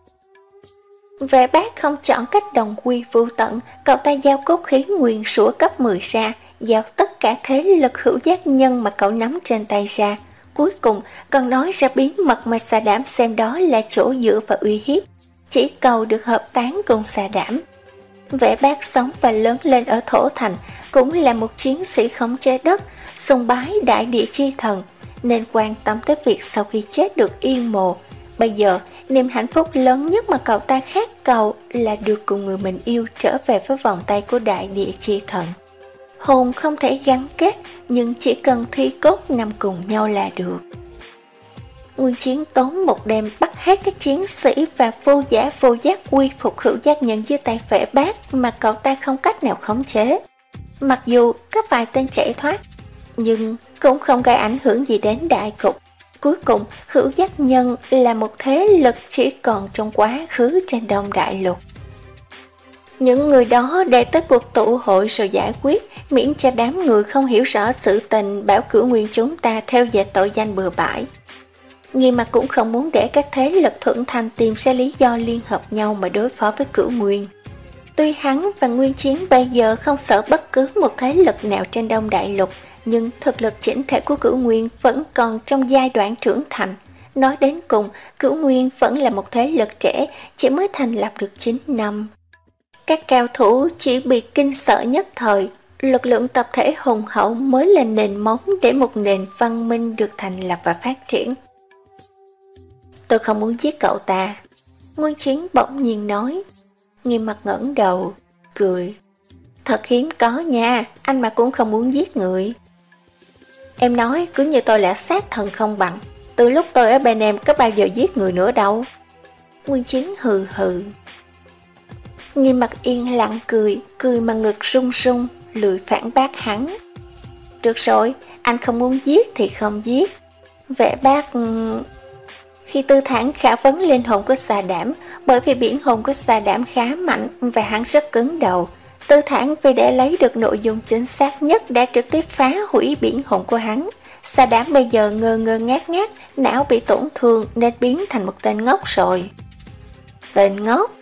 Vệ Bác không chọn cách đồng quy vô tận, cậu ta giao cốt khí nguyền rủa cấp mười ra, giao tất cả thế lực Hữu Giác nhân mà cậu nắm trên tay ra. Cuối cùng còn nói ra bí mật mà Xà Đảm xem đó là chỗ dựa và uy hiếp, chỉ cầu được hợp tán cùng Xà Đảm. Vệ Bác sống và lớn lên ở Thổ Thành, cũng là một chiến sĩ khống chế đất, sùng bái đại địa chi thần, nên quan tâm tới việc sau khi chết được yên mồ. Bây giờ, niềm hạnh phúc lớn nhất mà cậu ta khát cầu là được cùng người mình yêu trở về với vòng tay của đại địa chi thần. Hồn không thể gắn kết, nhưng chỉ cần thi cốt nằm cùng nhau là được. Nguyên Chiến tốn một đêm bắt hết các chiến sĩ và vô giả vô giác quy phục Hữu Giác Nhân dưới tay Vệ Bác mà cậu ta không cách nào khống chế. Mặc dù có vài tên chạy thoát, nhưng cũng không gây ảnh hưởng gì đến đại cục. Cuối cùng, Hữu Giác Nhân là một thế lực chỉ còn trong quá khứ trên Đông Đại Lục. Những người đó để tới cuộc tụ hội rồi giải quyết, miễn cho đám người không hiểu rõ sự tình bảo Cửu Nguyên chúng ta theo dệt tội danh bừa bãi. Nghiêm Mặt cũng không muốn để các thế lực thượng thành tìm ra lý do liên hợp nhau mà đối phó với Cửu Nguyên. Tuy hắn và Nguyên Chiến bây giờ không sợ bất cứ một thế lực nào trên Đông Đại Lục, nhưng thực lực chỉnh thể của Cửu Nguyên vẫn còn trong giai đoạn trưởng thành. Nói đến cùng, Cửu Nguyên vẫn là một thế lực trẻ, chỉ mới thành lập được chín năm. Các cao thủ chỉ bị kinh sợ nhất thời, lực lượng tập thể hùng hậu mới là nền móng để một nền văn minh được thành lập và phát triển. Tôi không muốn giết cậu ta, Nguyên Chiến bỗng nhiên nói. Nghiêm Mặt ngẩng đầu, cười. Thật hiếm có nha, anh mà cũng không muốn giết người. Em nói cứ như tôi là sát thần không bằng, từ lúc tôi ở bên em có bao giờ giết người nữa đâu. Nguyên Chiến hừ hừ. Nghiêm Mặt yên lặng cười, cười mà ngực rung rung, lười phản bác hắn. Được rồi, anh không muốn giết thì không giết. Vệ Bác... Khi Tư Thản khảo vấn linh hồn của Xà Đảm, bởi vì biển hồn của Xà Đảm khá mạnh và hắn rất cứng đầu, Tư Thản vì để lấy được nội dung chính xác nhất đã trực tiếp phá hủy biển hồn của hắn. Xà Đảm bây giờ ngơ ngơ ngác ngác, não bị tổn thương nên biến thành một tên ngốc rồi. Tên ngốc?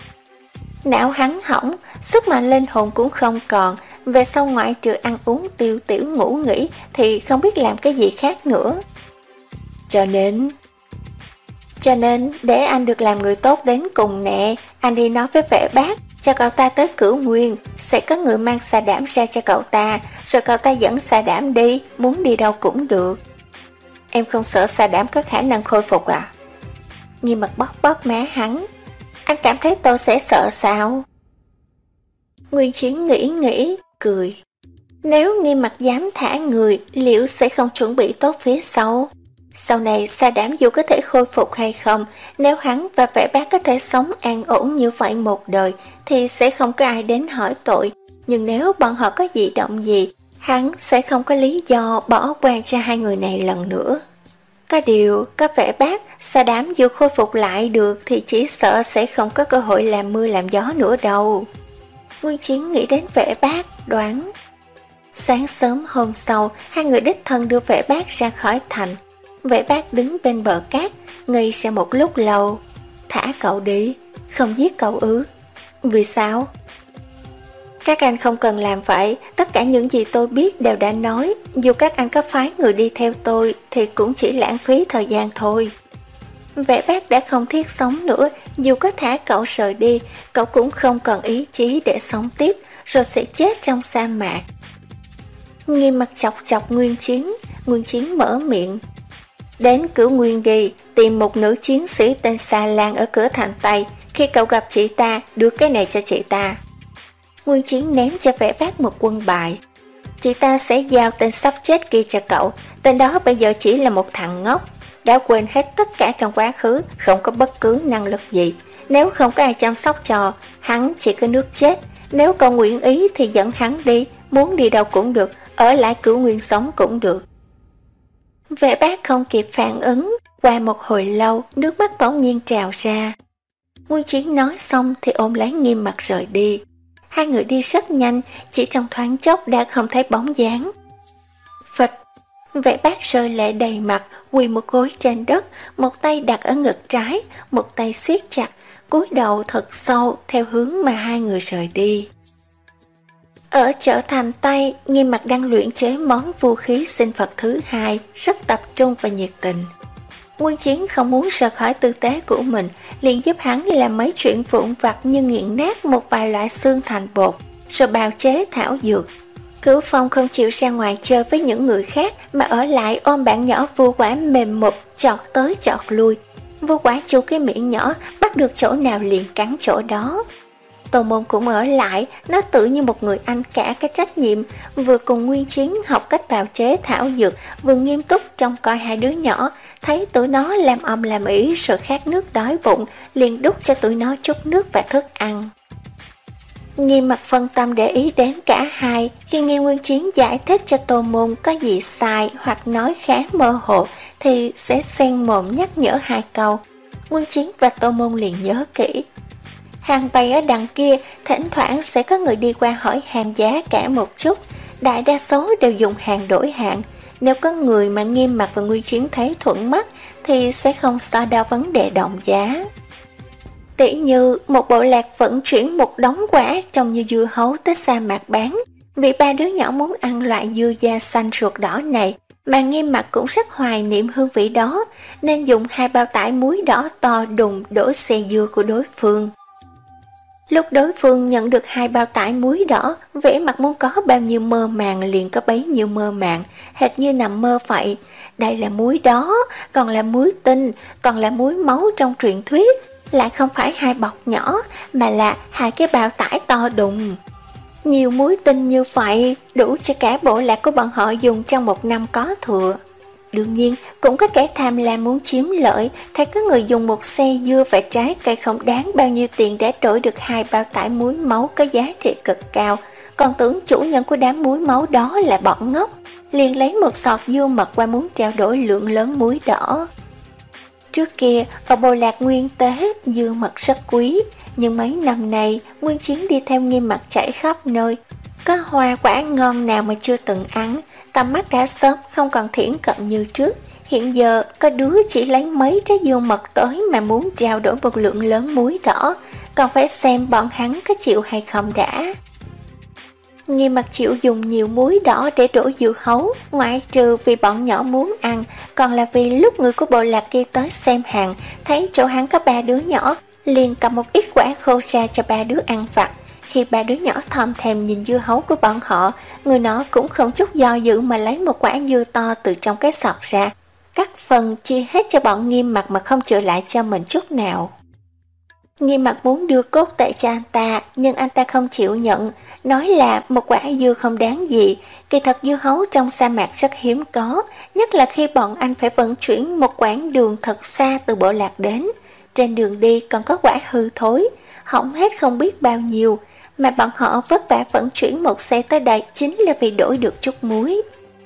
Não hắn hỏng, sức mạnh linh hồn cũng không còn, về sau ngoại trừ ăn uống tiêu tiểu ngủ nghỉ thì không biết làm cái gì khác nữa. Cho nên... Cho nên, để anh được làm người tốt đến cùng nè, anh đi nói với Vệ Bác, cho cậu ta tới Cửu Nguyên, sẽ có người mang Xà Đảm ra cho cậu ta, rồi cậu ta dẫn Xà Đảm đi, muốn đi đâu cũng được. Em không sợ Xà Đảm có khả năng khôi phục à? Nghiêm Mặt bóp bóp má hắn. Anh cảm thấy tôi sẽ sợ sao? Nguyên Chiến nghĩ nghĩ, cười. Nếu Nghiêm Mặt dám thả người, liệu sẽ không chuẩn bị tốt phía sau? Sau này Xà Đảm dù có thể khôi phục hay không, nếu hắn và Vệ Bác có thể sống an ổn như vậy một đời thì sẽ không có ai đến hỏi tội. Nhưng nếu bọn họ có dị động gì, hắn sẽ không có lý do bỏ qua cho hai người này lần nữa. Có điều, có Vệ Bác, Xà Đảm dù khôi phục lại được thì chỉ sợ sẽ không có cơ hội làm mưa làm gió nữa đâu. Nguyên Chiến nghĩ đến Vệ Bác, đoán. Sáng sớm hôm sau, hai người đích thân đưa Vệ Bác ra khỏi thành. Vệ Bác đứng bên bờ cát, ngây ra một lúc lâu. Thả cậu đi, không giết cậu ư? Vì sao? Các anh không cần làm vậy, tất cả những gì tôi biết đều đã nói. Dù các anh có phái người đi theo tôi thì cũng chỉ lãng phí thời gian thôi. Vệ Bác đã không thiết sống nữa, dù có thả cậu rời đi, cậu cũng không còn ý chí để sống tiếp, rồi sẽ chết trong sa mạc. Nghiêm Mặt chọc chọc Nguyên Chiến, Nguyên Chiến mở miệng. Đến Cửu Nguyên đi, tìm một nữ chiến sĩ tên Sa Lan ở cửa thành Tây. Khi cậu gặp chị ta, đưa cái này cho chị ta. Nguyên Chiến ném cho Vệ Bác một quân bài. Chị ta sẽ giao tên sắp chết kia cho cậu. Tên đó bây giờ chỉ là một thằng ngốc, đã quên hết tất cả trong quá khứ, không có bất cứ năng lực gì. Nếu không có ai chăm sóc cho, hắn chỉ có nước chết. Nếu cậu nguyện ý thì dẫn hắn đi, muốn đi đâu cũng được, ở lại Cửu Nguyên sống cũng được. Vệ Bác không kịp phản ứng, qua một hồi lâu, nước mắt bỗng nhiên trào ra. Nguyên Chiến nói xong thì ôm lấy Nghiêm Mặt rời đi. Hai người đi rất nhanh, chỉ trong thoáng chốc đã không thấy bóng dáng. Phịch, Vệ Bác rơi lệ đầy mặt, quỳ một gối trên đất, một tay đặt ở ngực trái, một tay siết chặt, cúi đầu thật sâu theo hướng mà hai người rời đi. Ở chợ thành Tây, Nghiêm Mặt đang luyện chế món vũ khí sinh vật thứ hai, rất tập trung và nhiệt tình. Nguyên Chiến không muốn rời khỏi tư tế của mình, liền giúp hắn làm mấy chuyện vụn vặt như nghiền nát một vài loại xương thành bột, rồi bào chế thảo dược. Cửu Phong không chịu ra ngoài chơi với những người khác mà ở lại ôm bạn nhỏ Vu Quả mềm mục, chọt tới chọt lui. Vu Quả chu cái miệng nhỏ, bắt được chỗ nào liền cắn chỗ đó. Tô Môn cũng ở lại, nó tự như một người anh cả cái trách nhiệm, vừa cùng Nguyên Chiến học cách bào chế thảo dược, vừa nghiêm túc trông coi hai đứa nhỏ, thấy tụi nó làm ầm làm ĩ rồi khát nước đói bụng, liền đút cho tụi nó chút nước và thức ăn. Nghiêm Mặc phân tâm để ý đến cả hai, khi nghe Nguyên Chiến giải thích cho Tô Môn có gì sai hoặc nói khá mơ hồ thì sẽ xen mồm nhắc nhở hai câu. Nguyên Chiến và Tô Môn liền nhớ kỹ. Hàng bày ở đằng kia, thỉnh thoảng sẽ có người đi qua hỏi hàng giá cả một chút, đại đa số đều dùng hàng đổi hàng. Nếu có người mà Nghiêm Mặc và Nguyên Chiến thấy thuận mắt thì sẽ không so đo vấn đề đồng giá. Tỉ như một bộ lạc vận chuyển một đống quả trông như dưa hấu tới sa mạc bán, vì ba đứa nhỏ muốn ăn loại dưa da xanh ruột đỏ này, mà Nghiêm Mặc cũng rất hoài niệm hương vị đó, nên dùng hai bao tải muối đỏ to đùng đổ xe dưa của đối phương. Lúc đối phương nhận được hai bao tải muối đỏ, vẻ mặt muốn có bao nhiêu mơ màng liền có bấy nhiêu mơ màng, hệt như nằm mơ vậy. Đây là muối đó, còn là muối tinh, còn là muối máu trong truyền thuyết, lại không phải hai bọc nhỏ, mà là hai cái bao tải to đùng. Nhiều muối tinh như vậy, đủ cho cả bộ lạc của bọn họ dùng trong một năm có thừa. Đương nhiên, cũng có kẻ tham lam muốn chiếm lợi, thấy có người dùng một xe dưa và trái cây không đáng bao nhiêu tiền để đổi được hai bao tải muối máu có giá trị cực cao, còn tưởng chủ nhân của đám muối máu đó là bọn ngốc, liền lấy một sọt dưa mật qua muốn trao đổi lượng lớn muối đỏ. Trước kia, ở bộ lạc Nguyên Tế, dưa mật rất quý, nhưng mấy năm nay, Nguyên Chiến đi theo Nghiêm Mặc chạy khắp nơi. Có hoa quả ngon nào mà chưa từng ăn, tầm mắt đã sớm không còn thiển cận như trước. Hiện giờ, có đứa chỉ lấy mấy trái dưa mật tới mà muốn trao đổi một lượng lớn muối đỏ, còn phải xem bọn hắn có chịu hay không đã. Nghiêm Mặc chịu dùng nhiều muối đỏ để đổ dưa hấu, ngoại trừ vì bọn nhỏ muốn ăn, còn là vì lúc người của bộ lạc kia tới xem hàng, thấy chỗ hắn có ba đứa nhỏ, liền cầm một ít quả khô ra cho ba đứa ăn vặt. Khi ba đứa nhỏ thòm thèm nhìn dưa hấu của bọn họ, người nó cũng không chút do dự mà lấy một quả dưa to từ trong cái sọt ra, cắt phần chia hết cho bọn Nghiêm Mặc mà không chừa lại cho mình chút nào. Nghiêm Mặc muốn đưa cốt tệ cho anh ta, nhưng anh ta không chịu nhận, nói là một quả dưa không đáng gì. Kỳ thật dưa hấu trong sa mạc rất hiếm có, nhất là khi bọn anh phải vận chuyển một quãng đường thật xa từ bộ lạc đến. Trên đường đi còn có quả hư thối, hỏng hết không biết bao nhiêu, mà bọn họ vất vả vận chuyển một xe tới đây chính là vì đổi được chút muối.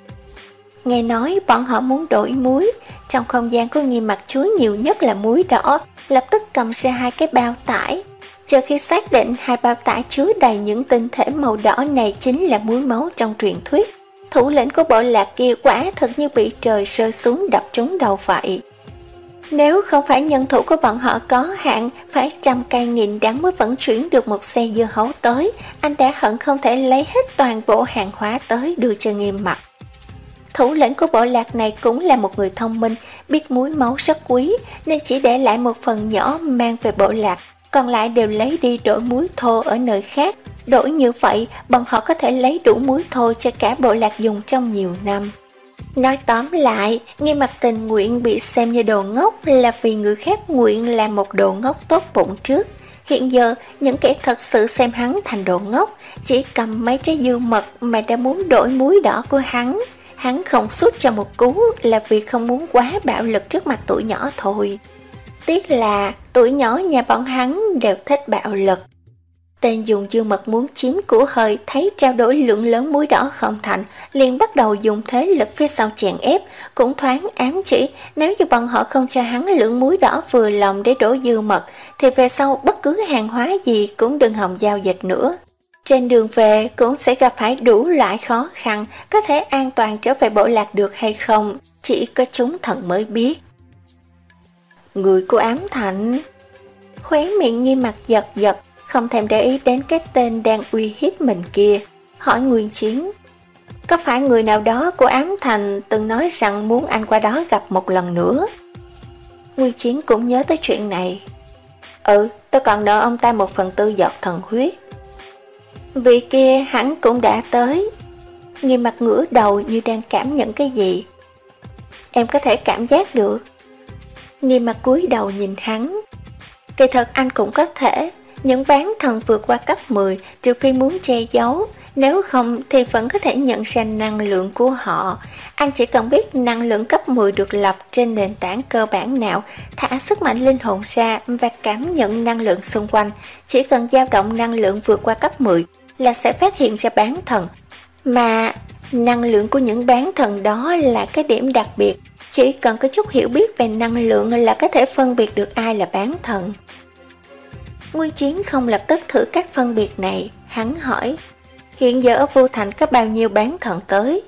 Nghe nói bọn họ muốn đổi muối, trong không gian của Nghiêm Mặc chứa nhiều nhất là muối đỏ, lập tức cầm ra hai cái bao tải. Chờ khi xác định hai bao tải chứa đầy những tinh thể màu đỏ này chính là muối máu trong truyền thuyết, thủ lĩnh của bộ lạc kia quả thật như bị trời rơi xuống đập trúng đầu vậy. Nếu không phải nhân thủ của bọn họ có hạn, phải trăm cây nghìn đắng mới vận chuyển được một xe dưa hấu tới, anh đã hận không thể lấy hết toàn bộ hàng hóa tới đưa cho Nghiêm Mặc. Thủ lĩnh của bộ lạc này cũng là một người thông minh, biết muối máu rất quý, nên chỉ để lại một phần nhỏ mang về bộ lạc, còn lại đều lấy đi đổi muối thô ở nơi khác. Đổi như vậy, bọn họ có thể lấy đủ muối thô cho cả bộ lạc dùng trong nhiều năm. Nói tóm lại, Nghiêm Mặc tình nguyện bị xem như đồ ngốc là vì người khác nguyện làm một đồ ngốc tốt bụng trước. Hiện giờ, những kẻ thật sự xem hắn thành đồ ngốc, chỉ cầm mấy trái dưa mật mà đã muốn đổi muối đỏ của hắn. Hắn không sút cho một cú là vì không muốn quá bạo lực trước mặt tụi nhỏ thôi. Tiếc là tụi nhỏ nhà bọn hắn đều thích bạo lực. Tên dùng dưa mật muốn chiếm của hơi thấy trao đổi lượng lớn muối đỏ không thành, liền bắt đầu dùng thế lực phía sau chèn ép, cũng thoáng ám chỉ nếu như bọn họ không cho hắn lượng muối đỏ vừa lòng để đổ dưa mật, thì về sau bất cứ hàng hóa gì cũng đừng hòng giao dịch nữa. Trên đường về cũng sẽ gặp phải đủ loại khó khăn, có thể an toàn trở về bộ lạc được hay không, chỉ có chúng thần mới biết. Người của ám thành. Khóe miệng Nghiêm Mặc giật giật, không thèm để ý đến cái tên đang uy hiếp mình kia, hỏi Nguyên Chiến. Có phải người nào đó của ám thành từng nói rằng muốn anh qua đó gặp một lần nữa? Nguyên Chiến cũng nhớ tới chuyện này. Ừ, tôi còn nợ ông ta một phần tư giọt thần huyết. Vị kia hắn cũng đã tới. Nghiêm Mặc ngửa đầu như đang cảm nhận cái gì. Em có thể cảm giác được. Nghiêm Mặc cúi đầu nhìn hắn. Kỳ thật anh cũng có thể. Những bán thần vượt qua cấp mười, trừ phi muốn che giấu, nếu không thì vẫn có thể nhận ra năng lượng của họ. Anh chỉ cần biết năng lượng cấp mười được lập trên nền tảng cơ bản nào, thả sức mạnh linh hồn ra và cảm nhận năng lượng xung quanh. Chỉ cần dao động năng lượng vượt qua cấp mười là sẽ phát hiện ra bán thần. Mà năng lượng của những bán thần đó là cái điểm đặc biệt. Chỉ cần có chút hiểu biết về năng lượng là có thể phân biệt được ai là bán thần. Nguyên Chiến không lập tức thử cách phân biệt này, hắn hỏi, hiện giờ ở Vô Thành có bao nhiêu bán thần tới?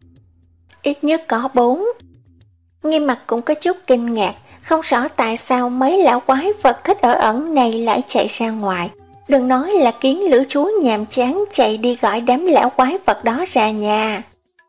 Ít nhất có bốn. Nghiêm Mặt cũng có chút kinh ngạc, không rõ tại sao mấy lão quái vật thích ở ẩn này lại chạy ra ngoài. Đừng nói là Kiến Lữ Chúa nhàm chán chạy đi gọi đám lão quái vật đó ra nhà.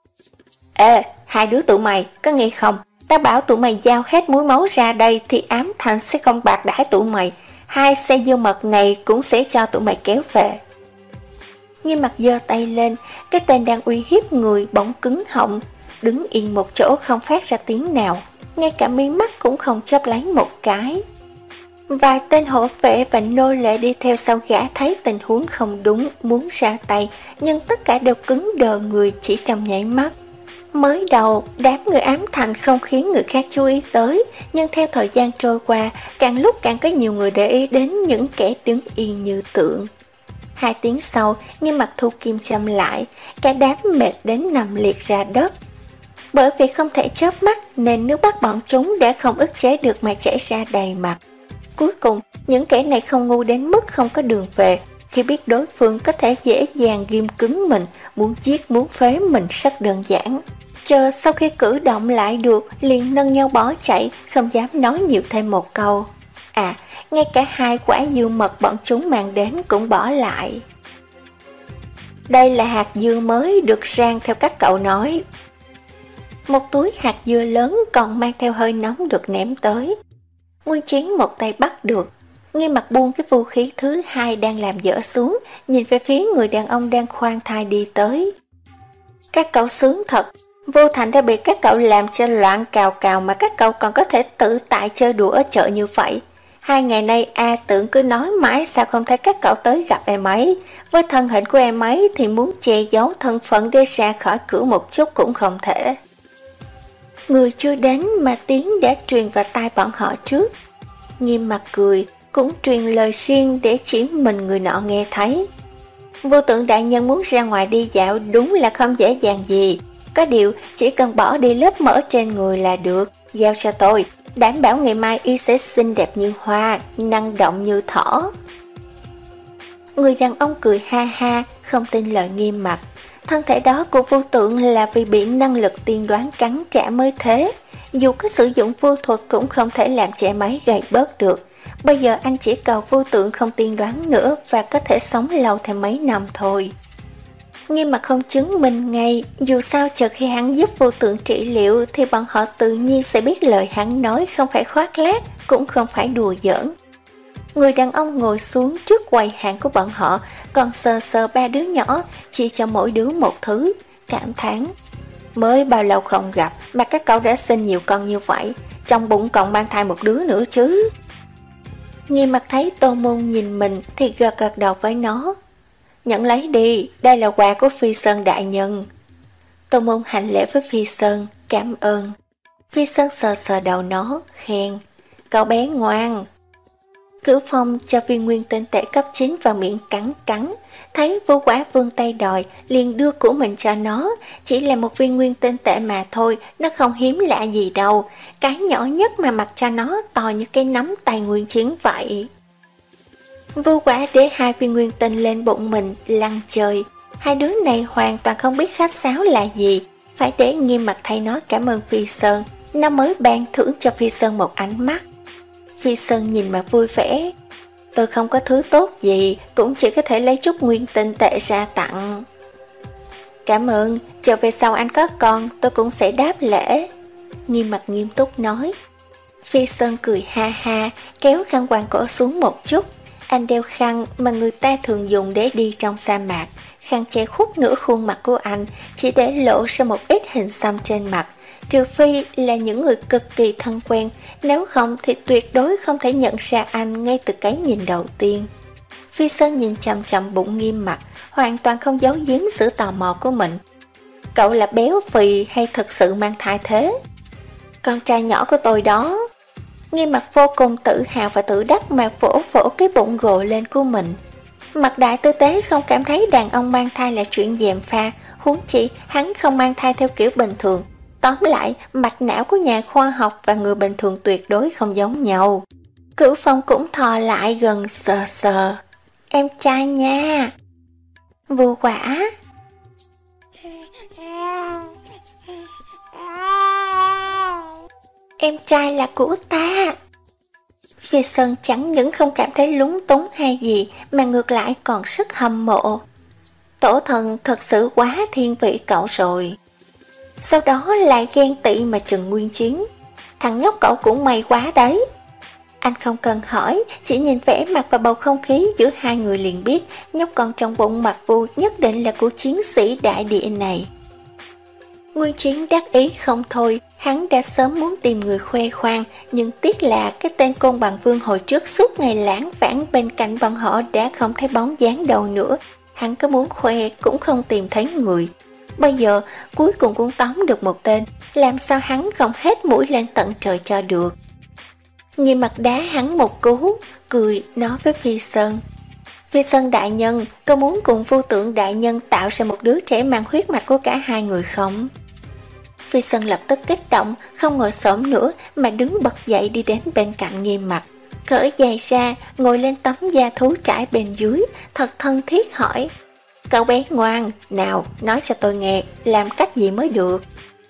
Ê, hai đứa tụi mày, có nghe không? Ta bảo tụi mày giao hết muối máu ra đây thì Ám Thành sẽ không bạc đãi tụi mày. Hai xe dưa mật này cũng sẽ cho tụi mày kéo về. Nghiêm Mặt giơ tay lên, cái tên đang uy hiếp người bỗng cứng họng, đứng yên một chỗ không phát ra tiếng nào, ngay cả mí mắt cũng không chớp lấy một cái. Vài tên hộ vệ và nô lệ đi theo sau gã thấy tình huống không đúng, muốn ra tay, nhưng tất cả đều cứng đờ người chỉ trong nháy mắt. Mới đầu, đám người Ám Thành không khiến người khác chú ý tới, nhưng theo thời gian trôi qua, càng lúc càng có nhiều người để ý đến những kẻ đứng yên như tượng. Hai tiếng sau, Nghiêm Mặt thu kim châm lại, cả đám mệt đến nằm liệt ra đất. Bởi vì không thể chớp mắt nên nước mắt bọn chúng đã không ức chế được mà chảy ra đầy mặt. Cuối cùng, những kẻ này không ngu đến mức không có đường về. Khi biết đối phương có thể dễ dàng ghim cứng mình, muốn giết muốn phế mình rất đơn giản. Chờ sau khi cử động lại được, liền nâng nhau bỏ chạy, không dám nói nhiều thêm một câu. À, ngay cả hai quả dưa mật bọn chúng mang đến cũng bỏ lại. Đây là hạt dưa mới được rang theo cách cậu nói. Một túi hạt dưa lớn còn mang theo hơi nóng được ném tới. Nguyên Chiến một tay bắt được, Nghiêm Mặt buông cái vũ khí thứ hai đang làm dở xuống, nhìn về phía người đàn ông đang khoan thai đi tới. Các cậu sướng thật, Vô Thành đã bị các cậu làm cho loạn cào cào mà các cậu còn có thể tự tại chơi đùa ở chợ như vậy. Hai ngày nay A Tưởng cứ nói mãi sao không thấy các cậu tới gặp em ấy. Với thân hình của em ấy thì muốn che giấu thân phận để ra khỏi cửa một chút cũng không thể. Người chưa đến mà tiếng đã truyền vào tai bọn họ trước. Nghiêm Mặt cười, cũng truyền lời riêng để chỉ mình người nọ nghe thấy. Vô Tượng đại nhân muốn ra ngoài đi dạo đúng là không dễ dàng gì. Có điều chỉ cần bỏ đi lớp mỡ trên người là được. Giao cho tôi, đảm bảo ngày mai y sẽ xinh đẹp như hoa, năng động như thỏ. Người đàn ông cười ha ha, không tin lời Nghiêm Mặt. Thân thể đó của Vô Tượng là vì bị năng lực tiên đoán cắn trả mới thế. Dù có sử dụng vô thuật cũng không thể làm trẻ máy gầy bớt được. Bây giờ anh chỉ cầu Vô Tượng không tiên đoán nữa và có thể sống lâu thêm mấy năm thôi. Nghiêm Mặt không chứng minh ngay, dù sao chờ khi hắn giúp Vô Tượng trị liệu thì bọn họ tự nhiên sẽ biết lời hắn nói không phải khoác lác, cũng không phải đùa giỡn. Người đàn ông ngồi xuống trước quầy hàng của bọn họ, còn sờ sờ ba đứa nhỏ, chỉ cho mỗi đứa một thứ, cảm thán. Mới bao lâu không gặp mà các cậu đã sinh nhiều con như vậy, trong bụng còn mang thai một đứa nữa chứ. Nghiêm Mặt thấy Tô Môn nhìn mình thì gật gật đầu với nó. Nhận lấy đi, đây là quà của Phi Sơn đại nhân. Tô Môn hành lễ với Phi Sơn, cảm ơn. Phi Sơn sờ sờ đầu nó, khen. Cậu bé ngoan. Cửu Phong cho viên nguyên tinh tệ cấp chín vào miệng cắn cắn. Thấy Vô Quả vươn tay đòi, liền đưa của mình cho nó. Chỉ là một viên nguyên tinh tệ mà thôi, nó không hiếm lạ gì đâu. Cái nhỏ nhất mà mặc cho nó to như cái nắm tay Nguyên Chiến vậy. Vô Quả để hai viên nguyên tinh lên bụng mình, lăn chơi. Hai đứa này hoàn toàn không biết khách sáo là gì. Phải để Nghiêm Mặt thay nó cảm ơn Phi Sơn. Nó mới ban thưởng cho Phi Sơn một ánh mắt. Phi Sơn nhìn mà vui vẻ. Tôi không có thứ tốt gì, cũng chỉ có thể lấy chút nguyên tinh tệ ra tặng. Cảm ơn, chờ về sau anh có con, tôi cũng sẽ đáp lễ. Nghiêm Mặt nghiêm túc nói. Phi Sơn cười ha ha, kéo khăn quàng cổ xuống một chút. Anh đeo khăn mà người ta thường dùng để đi trong sa mạc. Khăn che khuất nửa khuôn mặt của anh, chỉ để lộ ra một ít hình xăm trên mặt. Trừ phi là những người cực kỳ thân quen, nếu không thì tuyệt đối không thể nhận ra anh ngay từ cái nhìn đầu tiên. Phi Sơn nhìn chằm chằm bụng Nghiêm Mặc, hoàn toàn không giấu giếm sự tò mò của mình. Cậu là béo phì hay thực sự mang thai thế? Con trai nhỏ của tôi đó. Nghiêm Mặc vô cùng tự hào và tự đắc mà vỗ vỗ cái bụng gồ lên của mình. Mặt Đại tư tế không cảm thấy đàn ông mang thai là chuyện gièm pha, huống chi hắn không mang thai theo kiểu bình thường. Tóm lại, mạch não của nhà khoa học và người bình thường tuyệt đối không giống nhau. Cửu Phong cũng thò lại gần sờ sờ. Em trai nha. Vu Quả. Em trai là của ta. Phi Sơn chẳng những không cảm thấy lúng túng hay gì mà ngược lại còn rất hâm mộ. Tổ thần thật sự quá thiên vị cậu rồi. Sau đó lại ghen tị mà Trừng Nguyên Chiến. Thằng nhóc cậu cũng may quá đấy. Anh không cần hỏi, chỉ nhìn vẻ mặt và bầu không khí giữa hai người liền biết nhóc con trong bụng Mặc Vu nhất định là của chiến sĩ đại địa này. Nguyên Chiến đắc ý không thôi, hắn đã sớm muốn tìm người khoe khoang, nhưng tiếc là cái tên Côn Bằng Vương hồi trước suốt ngày lãng vãng bên cạnh bọn họ đã không thấy bóng dáng đâu nữa. Hắn có muốn khoe cũng không tìm thấy người. Bây giờ cuối cùng cũng tóm được một tên, làm sao hắn không hết mũi lên tận trời cho được. Nghiêm Mặc đá hắn một cú, cười nói với Phi Sơn. Phi Sơn đại nhân, có muốn cùng Vô Tượng đại nhân tạo ra một đứa trẻ mang huyết mạch của cả hai người không? Phi Sơn lập tức kích động, không ngồi xổm nữa mà đứng bật dậy đi đến bên cạnh Nghiêm Mặc. Cởi giày ra, ngồi lên tấm da thú trải bên dưới, thật thân thiết hỏi. Cậu bé ngoan, nào nói cho tôi nghe, làm cách gì mới được?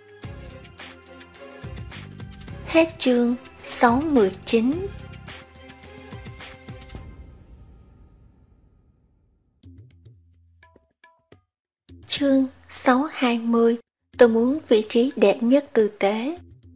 Hết chương sáu mươi chín. Chương sáu hai mươi. Tôi muốn vị trí đệ nhất tư tế.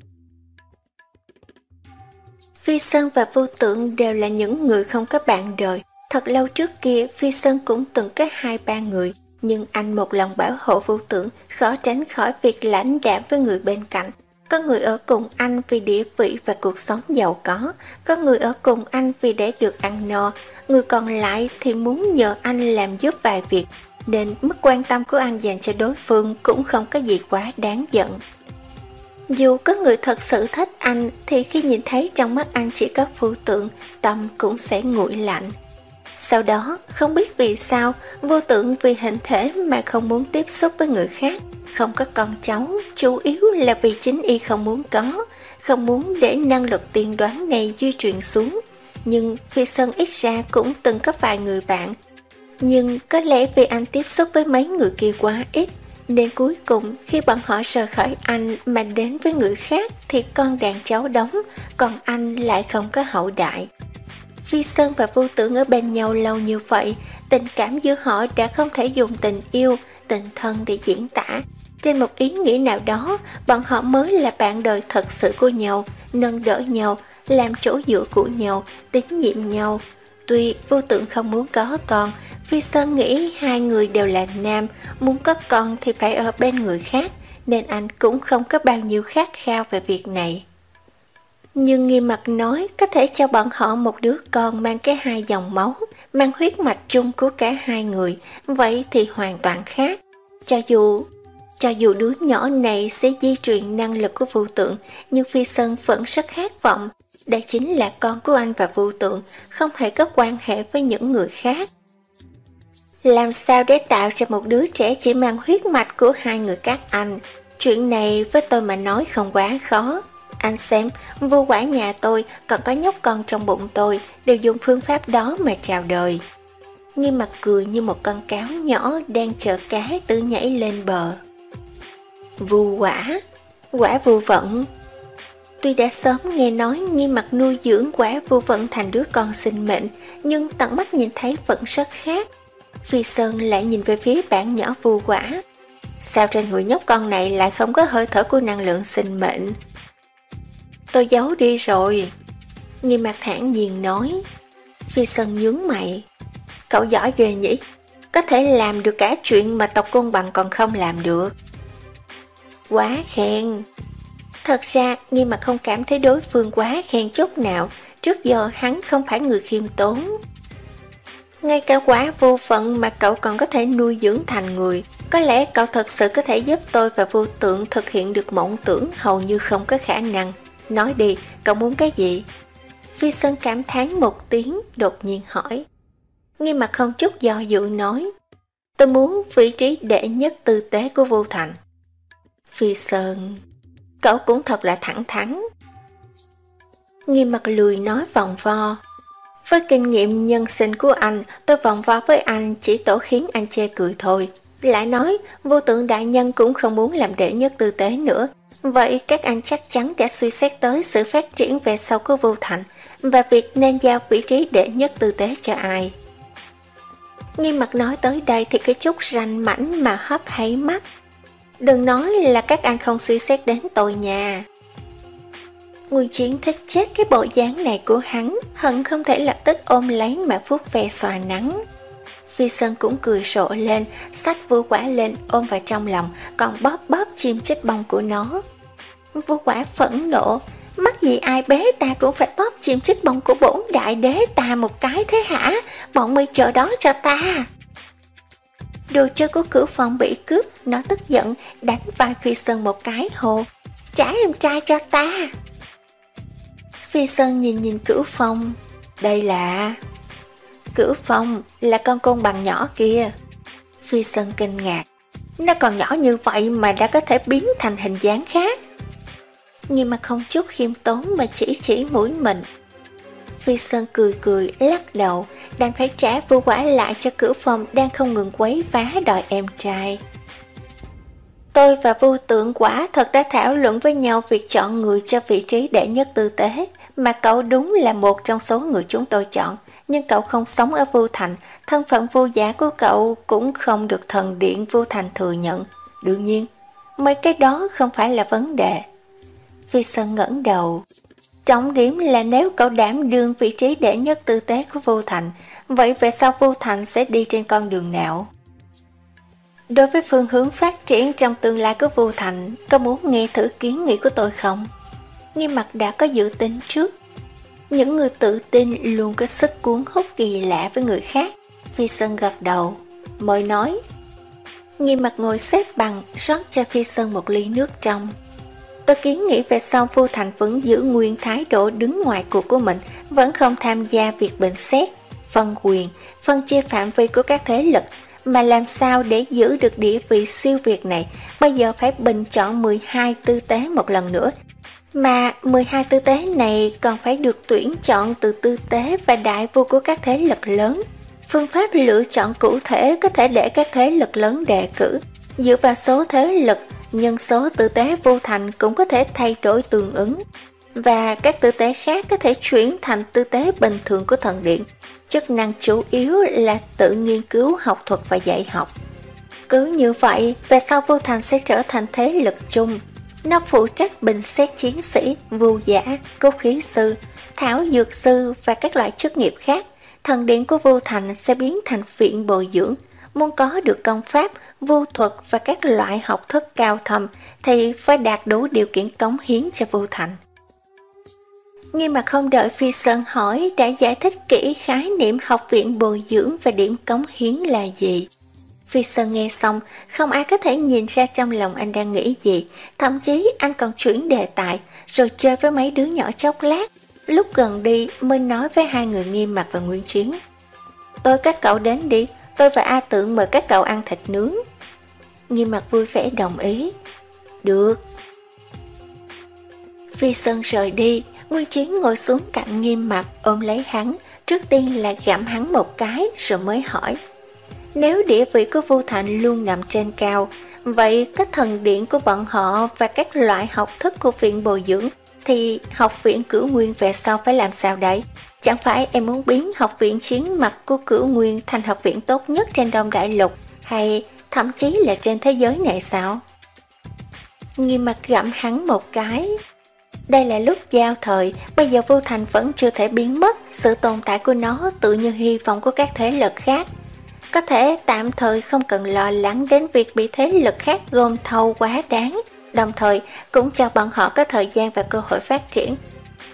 Phi Sơn và Vô Tượng đều là những người không có bạn đời. Thật lâu trước kia Phi Sơn cũng từng có hai ba người, nhưng anh một lòng bảo hộ Vô Tượng, khó tránh khỏi việc lãnh đạm với người bên cạnh. Có người ở cùng anh vì địa vị và cuộc sống giàu có, có người ở cùng anh vì để được ăn no, người còn lại thì muốn nhờ anh làm giúp vài việc, nên mức quan tâm của anh dành cho đối phương cũng không có gì quá đáng giận. Dù có người thật sự thích anh thì khi nhìn thấy trong mắt anh chỉ có Vô Tượng, tâm cũng sẽ nguội lạnh. Sau đó, không biết vì sao, Vô Tượng vì hình thể mà không muốn tiếp xúc với người khác, không có con cháu, chủ yếu là vì chính y không muốn có, không muốn để năng lực tiên đoán này di truyền xuống. Nhưng Phi Sơn ít ra cũng từng có vài người bạn. Nhưng có lẽ vì anh tiếp xúc với mấy người kia quá ít, nên cuối cùng khi bọn họ rời khỏi anh mà đến với người khác thì con đàn cháu đóng, còn anh lại không có hậu đại. Phi Sơn và Vô Tượng ở bên nhau lâu như vậy, tình cảm giữa họ đã không thể dùng tình yêu, tình thân để diễn tả. Trên một ý nghĩa nào đó, bọn họ mới là bạn đời thật sự của nhau, nâng đỡ nhau, làm chỗ dựa của nhau, tín nhiệm nhau. Tuy Vô Tượng không muốn có con, Phi Sơn nghĩ hai người đều là nam, muốn có con thì phải ở bên người khác, nên anh cũng không có bao nhiêu khát khao về việc này. Nhưng Nghiêm Mặc nói có thể cho bọn họ một đứa con mang cái hai dòng máu, mang huyết mạch chung của cả hai người, vậy thì hoàn toàn khác. Cho dù cho dù đứa nhỏ này sẽ di truyền năng lực của Vô Tượng, nhưng Phi Sơn vẫn rất khát vọng. Đây chính là con của anh và Vô Tượng, không hề có quan hệ với những người khác. Làm sao để tạo ra một đứa trẻ chỉ mang huyết mạch của hai người các anh? Chuyện này với tôi mà nói không quá khó. Anh xem, Vô Quả nhà tôi còn có nhóc con trong bụng tôi, đều dùng phương pháp đó mà chào đời. Nghiêm Mặc cười như một con cáo nhỏ đang chờ cá tự nhảy lên bờ. Vu Quả, quả Vu Vận. Tuy đã sớm nghe nói Nghiêm Mặc nuôi dưỡng quả Vu Vận thành đứa con sinh mệnh, nhưng tận mắt nhìn thấy vẫn rất khác. Phi Sơn lại nhìn về phía bạn nhỏ Vu Quả. Sao trên người nhóc con này lại không có hơi thở của năng lượng sinh mệnh? Tôi giấu đi rồi. Nghiêm Mặc thản nhiên nói. Phi Sơn nhướng mày. Cậu giỏi ghê nhỉ, có thể làm được cả chuyện mà tộc Côn Bằng còn không làm được. Quá khen. Thật ra Nghiêm Mặc không cảm thấy đối phương quá khen chút nào, trước giờ hắn không phải người khiêm tốn. Ngay cả quả vô phận mà cậu còn có thể nuôi dưỡng thành người. Có lẽ cậu thật sự có thể giúp tôi và vô tượng thực hiện được mộng tưởng hầu như không có khả năng. Nói đi, cậu muốn cái gì? Phi Sơn cảm thán một tiếng, đột nhiên hỏi. Nghiêm mặt không chút do dự nói. Tôi muốn vị trí đệ nhất tư tế của Vô Thành. Phi Sơn, cậu cũng thật là thẳng thắn. Nghiêm mặt lười nói vòng vo. Với kinh nghiệm nhân sinh của anh, tôi vòng vo với anh chỉ tổ khiến anh chê cười thôi. Lại nói, vô tượng đại nhân cũng không muốn làm đệ nhất tư tế nữa. Vậy các anh chắc chắn đã suy xét tới sự phát triển về sau của Vô Thành và việc nên giao vị trí đệ nhất tư tế cho ai. Nghiêm mặt nói tới đây thì cái chút ranh mảnh mà hấp háy mắt. Đừng nói là các anh không suy xét đến tôi nha. Nguyên Chiến thích chết cái bộ dáng này của hắn, hận không thể lập tức ôm lấy mà vuốt ve xòa nắng. Phi Sơn cũng cười rộ lên, xách Vô Quả lên ôm vào trong lòng, còn bóp bóp chim chích bông của nó. Vô Quả phẫn nộ, mắc gì ai bế ta cũng phải bóp chim chích bông của bổn đại đế ta một cái thế hả? Bọn mày chờ đó cho ta. Đồ chơi của Cửu Phong bị cướp, nó tức giận đánh vai Phi Sơn một cái hồ. Trả em trai cho ta. Phi Sơn nhìn nhìn Cửu Phong. Đây là... Cửu Phong là con côn bằng nhỏ kia. Phi Sơn kinh ngạc. Nó còn nhỏ như vậy mà đã có thể biến thành hình dáng khác. Nghiêm mặt không chút khiêm tốn mà chỉ chỉ mũi mình. Phi Sơn cười cười lắc đầu, đành phải trả Vô Quả lại cho Cửu Phong đang không ngừng quấy phá đòi em trai. Tôi và Vô Tượng quả thật đã thảo luận với nhau việc chọn người cho vị trí đệ nhất tư tế, mà cậu đúng là một trong số người chúng tôi chọn. Nhưng cậu không sống ở Vô Thành, thân phận vô giả của cậu cũng không được thần điện Vô Thành thừa nhận. Đương nhiên, mấy cái đó không phải là vấn đề. Phi Sơn ngẩng đầu. Trọng điểm là nếu cậu đảm đương vị trí đệ nhất tư tế của Vô Thành, vậy về sau Vô Thành sẽ đi trên con đường nào? Đối với phương hướng phát triển trong tương lai của Vô Thành, có muốn nghe thử kiến nghị của tôi không? Nghiêm mặt đã có dự tính trước. Những người tự tin luôn có sức cuốn hút kỳ lạ với người khác. Phi Sơn gật đầu, mới nói. Nghiêm mặt ngồi xếp bằng, rót cho Phi Sơn một ly nước trong. Tôi kiến nghĩ về sau Vô Thành vẫn giữ nguyên thái độ đứng ngoài cuộc của mình, vẫn không tham gia việc bình xét, phân quyền, phân chia phạm vi của các thế lực, mà làm sao để giữ được địa vị siêu việt này, bây giờ phải bình chọn mười hai tư tế một lần nữa. Mà mười hai tư tế này còn phải được tuyển chọn từ tư tế và đại vua của các thế lực lớn. Phương pháp lựa chọn cụ thể có thể để các thế lực lớn đề cử. Dựa vào số thế lực, nhân số tư tế Vô Thành cũng có thể thay đổi tương ứng. Và các tư tế khác có thể chuyển thành tư tế bình thường của thần điện. Chức năng chủ yếu là tự nghiên cứu học thuật và dạy học. Cứ như vậy, về sau Vô Thành sẽ trở thành thế lực chung. Nó phụ trách bình xét chiến sĩ, vưu giả, cốt khí sư, thảo dược sư và các loại chức nghiệp khác. Thần điện của Vô Thành sẽ biến thành viện bồi dưỡng. Muốn có được công pháp, vu thuật và các loại học thức cao thâm thì phải đạt đủ điều kiện cống hiến cho Vô Thành. Nghiêm mà không đợi Phi Sơn hỏi đã giải thích kỹ khái niệm học viện bồi dưỡng và điểm cống hiến là gì. Phi Sơn nghe xong, không ai có thể nhìn ra trong lòng anh đang nghĩ gì, thậm chí anh còn chuyển đề tài, rồi chơi với mấy đứa nhỏ chốc lát. Lúc gần đi mới nói với hai người Nghiêm Mặt và Nguyên Chiến. Tôi các cậu đến đi, tôi và A Tượng mời các cậu ăn thịt nướng. Nghiêm Mặt vui vẻ đồng ý. Được. Phi Sơn rời đi, Nguyên Chiến ngồi xuống cạnh Nghiêm Mặt ôm lấy hắn, trước tiên là gặm hắn một cái rồi mới hỏi. Nếu địa vị của Vô Thành luôn nằm trên cao, vậy các thần điện của bọn họ và các loại học thức của viện bồi dưỡng thì học viện Cửu Nguyên về sau phải làm sao đấy? Chẳng phải em muốn biến học viện chiến mặt của Cửu Nguyên thành học viện tốt nhất trên Đông Đại Lục, hay thậm chí là trên thế giới này sao? Nghiêm Mặt gặm hắn một cái. Đây là lúc giao thời, bây giờ Vô Thành vẫn chưa thể biến mất, sự tồn tại của nó tự như hy vọng của các thế lực khác. Có thể tạm thời không cần lo lắng đến việc bị thế lực khác gom thâu quá đáng, đồng thời cũng cho bọn họ có thời gian và cơ hội phát triển.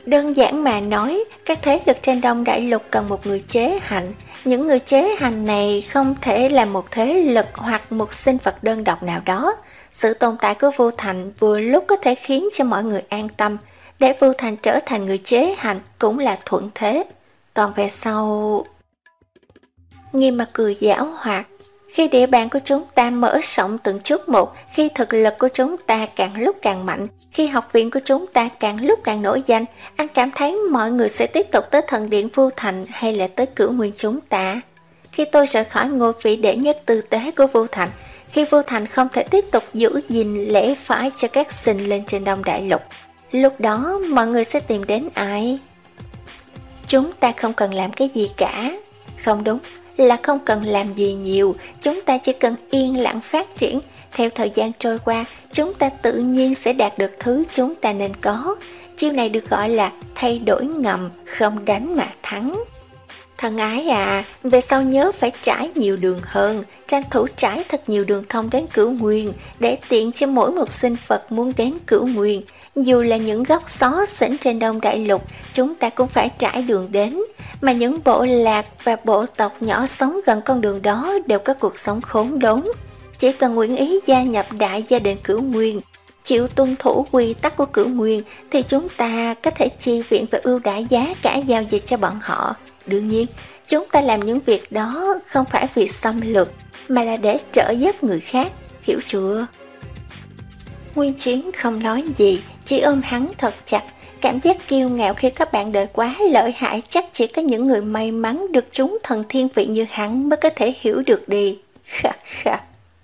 Đơn giản mà nói, các thế lực trên Đông Đại Lục cần một người chế hành. Những người chế hành này không thể là một thế lực hoặc một sinh vật đơn độc nào đó. Sự tồn tại của Vu Thành vừa lúc có thể khiến cho mọi người an tâm, để Vu Thành trở thành người chế hành cũng là thuận thế. Còn về sau... Nghiêm Mặt cười giảo hoạt. Khi địa bàn của chúng ta mở rộng từng chút một, khi thực lực của chúng ta càng lúc càng mạnh, khi học viện của chúng ta càng lúc càng nổi danh, anh cảm thấy mọi người sẽ tiếp tục tới thần điện Vu Thành hay là tới Cửu Nguyên chúng ta? Khi tôi rời khỏi ngôi vị đệ nhất tư tế của Vu Thành, khi Vu Thành không thể tiếp tục giữ gìn lễ phải cho các sinh lên trên Đông Đại Lục, lúc đó mọi người sẽ tìm đến ai? Chúng ta không cần làm cái gì cả. Không đúng, là không cần làm gì nhiều, chúng ta chỉ cần yên lặng phát triển. Theo thời gian trôi qua, chúng ta tự nhiên sẽ đạt được thứ chúng ta nên có. Chiêu này được gọi là thay đổi ngầm, không đánh mà thắng. Thân ái à, về sau nhớ phải trải nhiều đường hơn, tranh thủ trải thật nhiều đường thông đến Cửu Nguyên, để tiện cho mỗi một sinh vật muốn đến Cửu Nguyên. Dù là những góc xó xỉnh trên Đông Đại Lục, chúng ta cũng phải trải đường đến, mà những bộ lạc và bộ tộc nhỏ sống gần con đường đó đều có cuộc sống khốn đốn. Chỉ cần nguyện ý gia nhập đại gia đình Cửu Nguyên, chịu tuân thủ quy tắc của Cửu Nguyên, thì chúng ta có thể chi viện và ưu đãi giá cả giao dịch cho bọn họ. Đương nhiên, chúng ta làm những việc đó không phải vì xâm lược, mà là để trợ giúp người khác, hiểu chưa? Nguyên Chiến không nói gì, chỉ ôm hắn thật chặt. Cảm giác kiêu ngạo khi các bạn đời quá lợi hại chắc chỉ có những người may mắn được trúng thần thiên vị như hắn mới có thể hiểu được đi. Khắc khắc.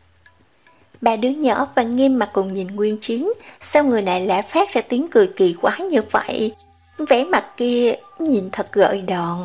Ba đứa nhỏ và Nghiêm Mặt cùng nhìn Nguyên Chiến, sao người này lại phát ra tiếng cười kỳ quái như vậy? Vẻ mặt kia nhìn thật gợi đòn.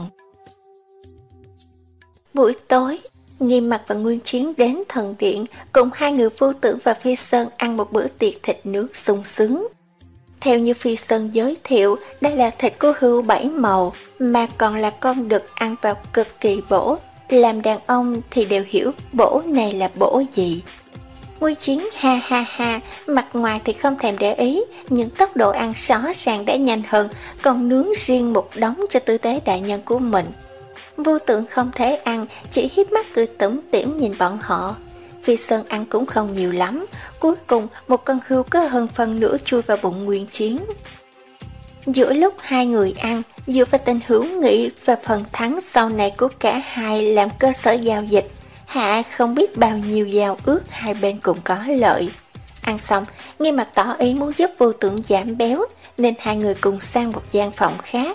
Buổi tối, Nghiêm Mặt và Nguyên Chiến đến thần điện, cùng hai người Vô Tử và Phi Sơn ăn một bữa tiệc thịt nướng sung sướng. Theo như Phi Sơn giới thiệu, đây là thịt của hươu bảy màu, mà còn là con đực ăn vào cực kỳ bổ. Làm đàn ông thì đều hiểu bổ này là bổ gì. Nguyên Chiến ha ha ha, mặt ngoài thì không thèm để ý, nhưng tốc độ ăn rõ ràng đã nhanh hơn, còn nướng riêng một đống cho tư tế đại nhân của mình. Vô Tượng không thể ăn, chỉ híp mắt cười tủm tỉm nhìn bọn họ. Phi Sơn ăn cũng không nhiều lắm, cuối cùng một con hươu có hơn phần nửa chui vào bụng Nguyên Chiến. Giữa lúc hai người ăn, dựa vào tình hữu nghị và phần thắng sau này của cả hai làm cơ sở giao dịch, hạ không biết bao nhiêu giao ước hai bên cùng có lợi. Ăn xong, Nghiêm Mặt tỏ ý muốn giúp Vô Tượng giảm béo, nên hai người cùng sang một gian phòng khác.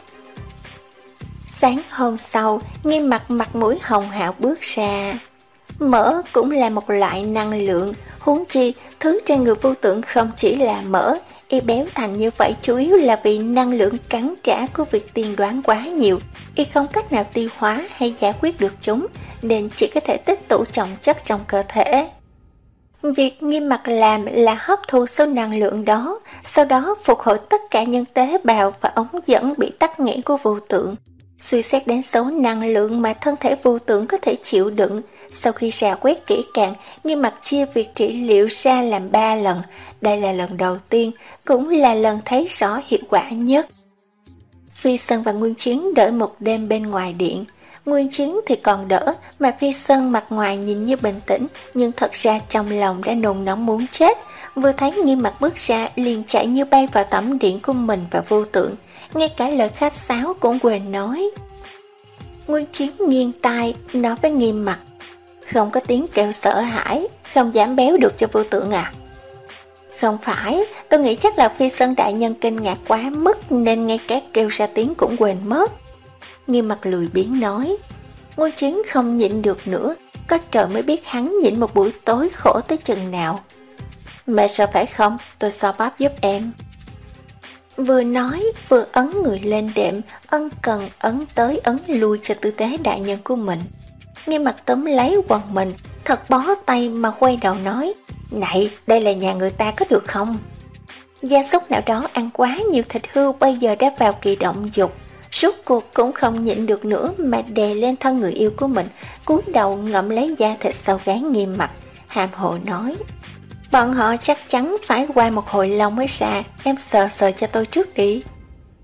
Sáng hôm sau, Nghiêm Mặt mặt mũi hồng hào bước ra. Mỡ cũng là một loại năng lượng, huống chi thứ trên người Vô Tượng không chỉ là mỡ, y béo thành như vậy chủ yếu là vì năng lượng cắn trả của việc tiên đoán quá nhiều, y không cách nào tiêu hóa hay giải quyết được chúng, nên chỉ có thể tích tụ trọng chất trong cơ thể. Việc Nghiêm Mặt làm là hấp thu số năng lượng đó, sau đó phục hồi tất cả những tế bào và ống dẫn bị tắc nghẽn của Vô Tượng. Suy xét đến số năng lượng mà thân thể Vô Tượng có thể chịu đựng, sau khi rà quét kỹ càng, Nghiêm Mặt chia việc trị liệu ra làm ba lần. Đây là lần đầu tiên, cũng là lần thấy rõ hiệu quả nhất. Phi Sơn và Nguyên Chiến đợi một đêm bên ngoài điện. Nguyên Chiến thì còn đỡ, mà Phi Sơn mặt ngoài nhìn như bình tĩnh, nhưng thật ra trong lòng đã nôn nóng muốn chết. Vừa thấy Nghiêm Mặt bước ra, liền chạy như bay vào tẩm điện của mình và Vô Tượng, ngay cả lời khách sáo cũng quên nói. Nguyên Chiến nghiêng tai nói với Nghiêm Mặt: không có tiếng kêu sợ hãi, không giảm béo được cho Vô Tượng à? Không phải, tôi nghĩ chắc là Phi Sơn đại nhân kinh ngạc quá mức nên ngay cả kêu ra tiếng cũng quên mất. Nghiêm Mặt lười biếng nói. Nguyên Chiến không nhịn được nữa, có trời mới biết hắn nhịn một buổi tối khổ tới chừng nào. Mẹ sợ phải không, tôi xoa bóp giúp em. Vừa nói vừa ấn người lên đệm, ân cần ấn tới ấn lui cho tư tế đại nhân của mình. Nghiêm Mặt túm lấy quần mình, thật bó tay mà quay đầu nói: này, đây là nhà người ta có được không? Gia súc nào đó ăn quá nhiều thịt hươu bây giờ đã vào kỳ động dục, rốt cuộc cũng không nhịn được nữa mà đè lên thân người yêu của mình, cúi đầu ngậm lấy da thịt sau gán Nghiêm Mặt, hàm hồ nói: bọn họ chắc chắn phải qua một hồi lâu mới ra, em sờ sờ cho tôi trước đi.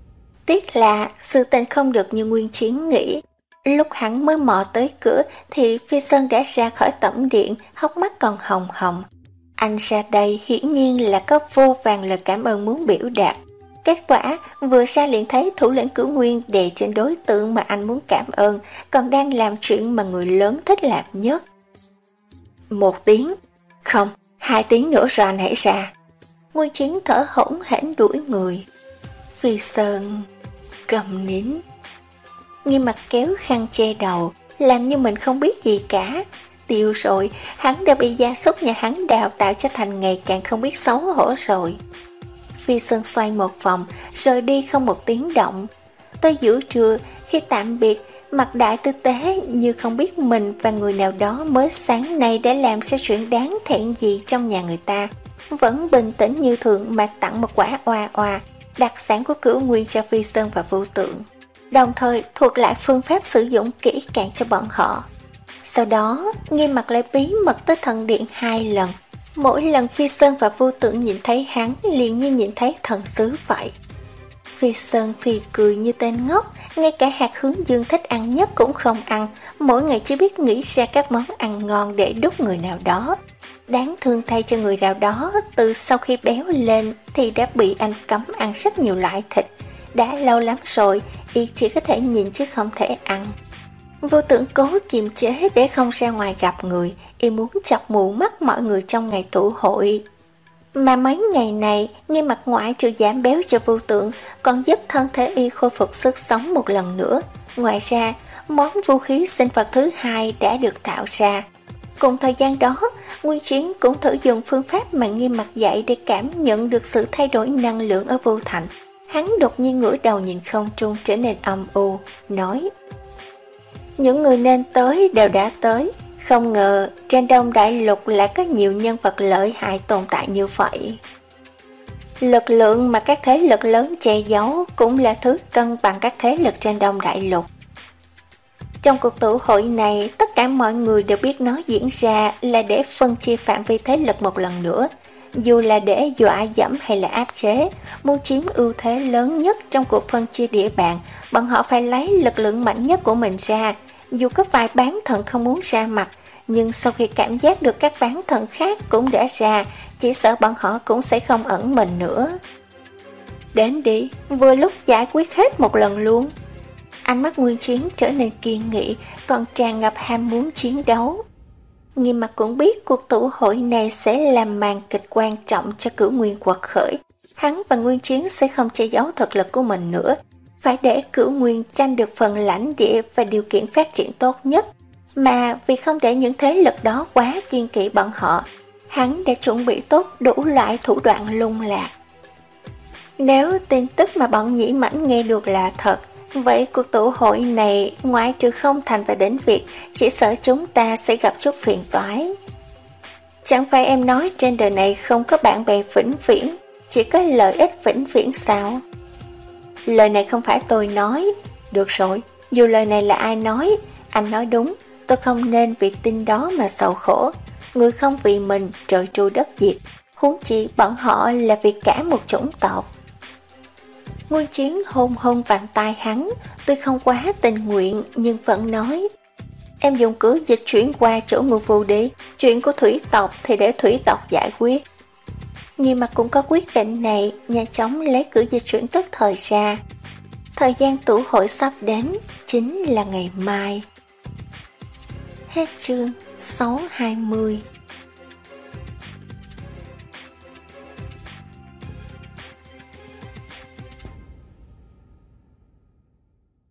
Tiếc là sự tình không được như Nguyên Chiến nghĩ. Lúc hắn mới mò tới cửa thì Phi Sơn đã ra khỏi tẩm điện, hốc mắt còn hồng hồng. Anh ra đây hiển nhiên là có vô vàn lời cảm ơn muốn biểu đạt. Kết quả vừa ra liền thấy thủ lĩnh Cửu Nguyên đè trên đối tượng mà anh muốn cảm ơn, còn đang làm chuyện mà người lớn thích làm nhất. Một tiếng, không, hai tiếng nữa rồi anh hãy ra. Nguyên Chiến thở hổn hển đuổi người. Phi Sơn cầm nín, Nghiêm Mặt kéo khăn che đầu, làm như mình không biết gì cả. Tiêu rồi, hắn đã bị gia súc nhà hắn đào tạo cho thành ngày càng không biết xấu hổ rồi. Phi Sơn xoay một vòng, rời đi không một tiếng động. Tới giữa trưa, khi tạm biệt, mặt đại tư tế như không biết mình và người nào đó mới sáng nay đã làm ra chuyện đáng thẹn gì trong nhà người ta. Vẫn bình tĩnh như thường mà tặng một quả oa oa, đặc sản của Cửu Nguyên cho Phi Sơn và Vô Tượng, đồng thời thuật lại phương pháp sử dụng kỹ càng cho bọn họ. Sau đó, Nghiêm Mặt lại bí mật tới thần điện hai lần. Mỗi lần Phi Sơn và Vô Tượng nhìn thấy hắn liền như nhìn thấy thần sứ vậy. Phi Sơn phì cười như tên ngốc, ngay cả hạt hướng dương thích ăn nhất cũng không ăn, mỗi ngày chỉ biết nghĩ ra các món ăn ngon để đút người nào đó. Đáng thương thay cho người nào đó, từ sau khi béo lên thì đã bị anh cấm ăn rất nhiều loại thịt. Đã lâu lắm rồi, y chỉ có thể nhìn chứ không thể ăn. Vô Tượng cố kiềm chế để không ra ngoài gặp người, y muốn chọc mù mắt mọi người trong ngày tụ hội. Mà mấy ngày này, Nghiêm Mặt ngoại trừ giảm béo cho Vô Tượng, còn giúp thân thể y khôi phục sức sống một lần nữa. Ngoài ra, món vũ khí sinh vật thứ hai đã được tạo ra. Cùng thời gian đó, Nguyên Chiến cũng thử dùng phương pháp mà Nghiêm Mặt dạy để cảm nhận được sự thay đổi năng lượng ở Vô Thành. Hắn đột nhiên ngửa đầu nhìn không trung trở nên âm u, nói: những người nên tới đều đã tới, không ngờ trên Đông Đại Lục lại có nhiều nhân vật lợi hại tồn tại như vậy. Lực lượng mà các thế lực lớn che giấu cũng là thứ cân bằng các thế lực trên Đông Đại Lục. Trong cuộc tụ hội này, tất cả mọi người đều biết nó diễn ra là để phân chia phạm vi thế lực một lần nữa. Dù là để dọa dẫm hay là áp chế, muốn chiếm ưu thế lớn nhất trong cuộc phân chia địa bàn, bọn họ phải lấy lực lượng mạnh nhất của mình ra. Dù có vài bán thần không muốn ra mặt, nhưng sau khi cảm giác được các bán thần khác cũng đã ra, chỉ sợ bọn họ cũng sẽ không ẩn mình nữa. Đến đi, vừa lúc giải quyết hết một lần luôn. Ánh mắt Nguyên Chiến trở nên kiên nghị, còn tràn ngập ham muốn chiến đấu. Nghiêm Mặt cũng biết cuộc tụ hội này sẽ làm màn kịch quan trọng cho Cửu Nguyên quật khởi. Hắn và Nguyên Chiến sẽ không che giấu thực lực của mình nữa, phải để Cửu Nguyên tranh được phần lãnh địa và điều kiện phát triển tốt nhất. Mà vì không để những thế lực đó quá kiên kỵ bọn họ, hắn đã chuẩn bị tốt đủ loại thủ đoạn lung lạc. Nếu tin tức mà bọn Nhĩ Mãnh nghe được là thật, vậy cuộc tụ hội này ngoại trừ không thành và đến việc, chỉ sợ chúng ta sẽ gặp chút phiền toái. Chẳng phải em nói trên đời này không có bạn bè vĩnh viễn, chỉ có lợi ích vĩnh viễn sao? Lời này không phải tôi nói. Được rồi, dù lời này là ai nói, anh nói đúng, tôi không nên vì tin đó mà sầu khổ. Người không vì mình trời tru đất diệt, huống chi bọn họ là vì cả một chủng tộc. Nguyên Chiến hôn hôn vành tai hắn, tuy không quá tình nguyện nhưng vẫn nói: em dùng cửa dịch chuyển qua chỗ ngư phu đi, chuyện của thủy tộc thì để thủy tộc giải quyết. Nghiêm Mặt cũng có quyết định này, nhanh chóng lấy cửa dịch chuyển tức thời ra. Thời gian tụ hội sắp đến, chính là ngày mai. Hết chương sáu hai mươi.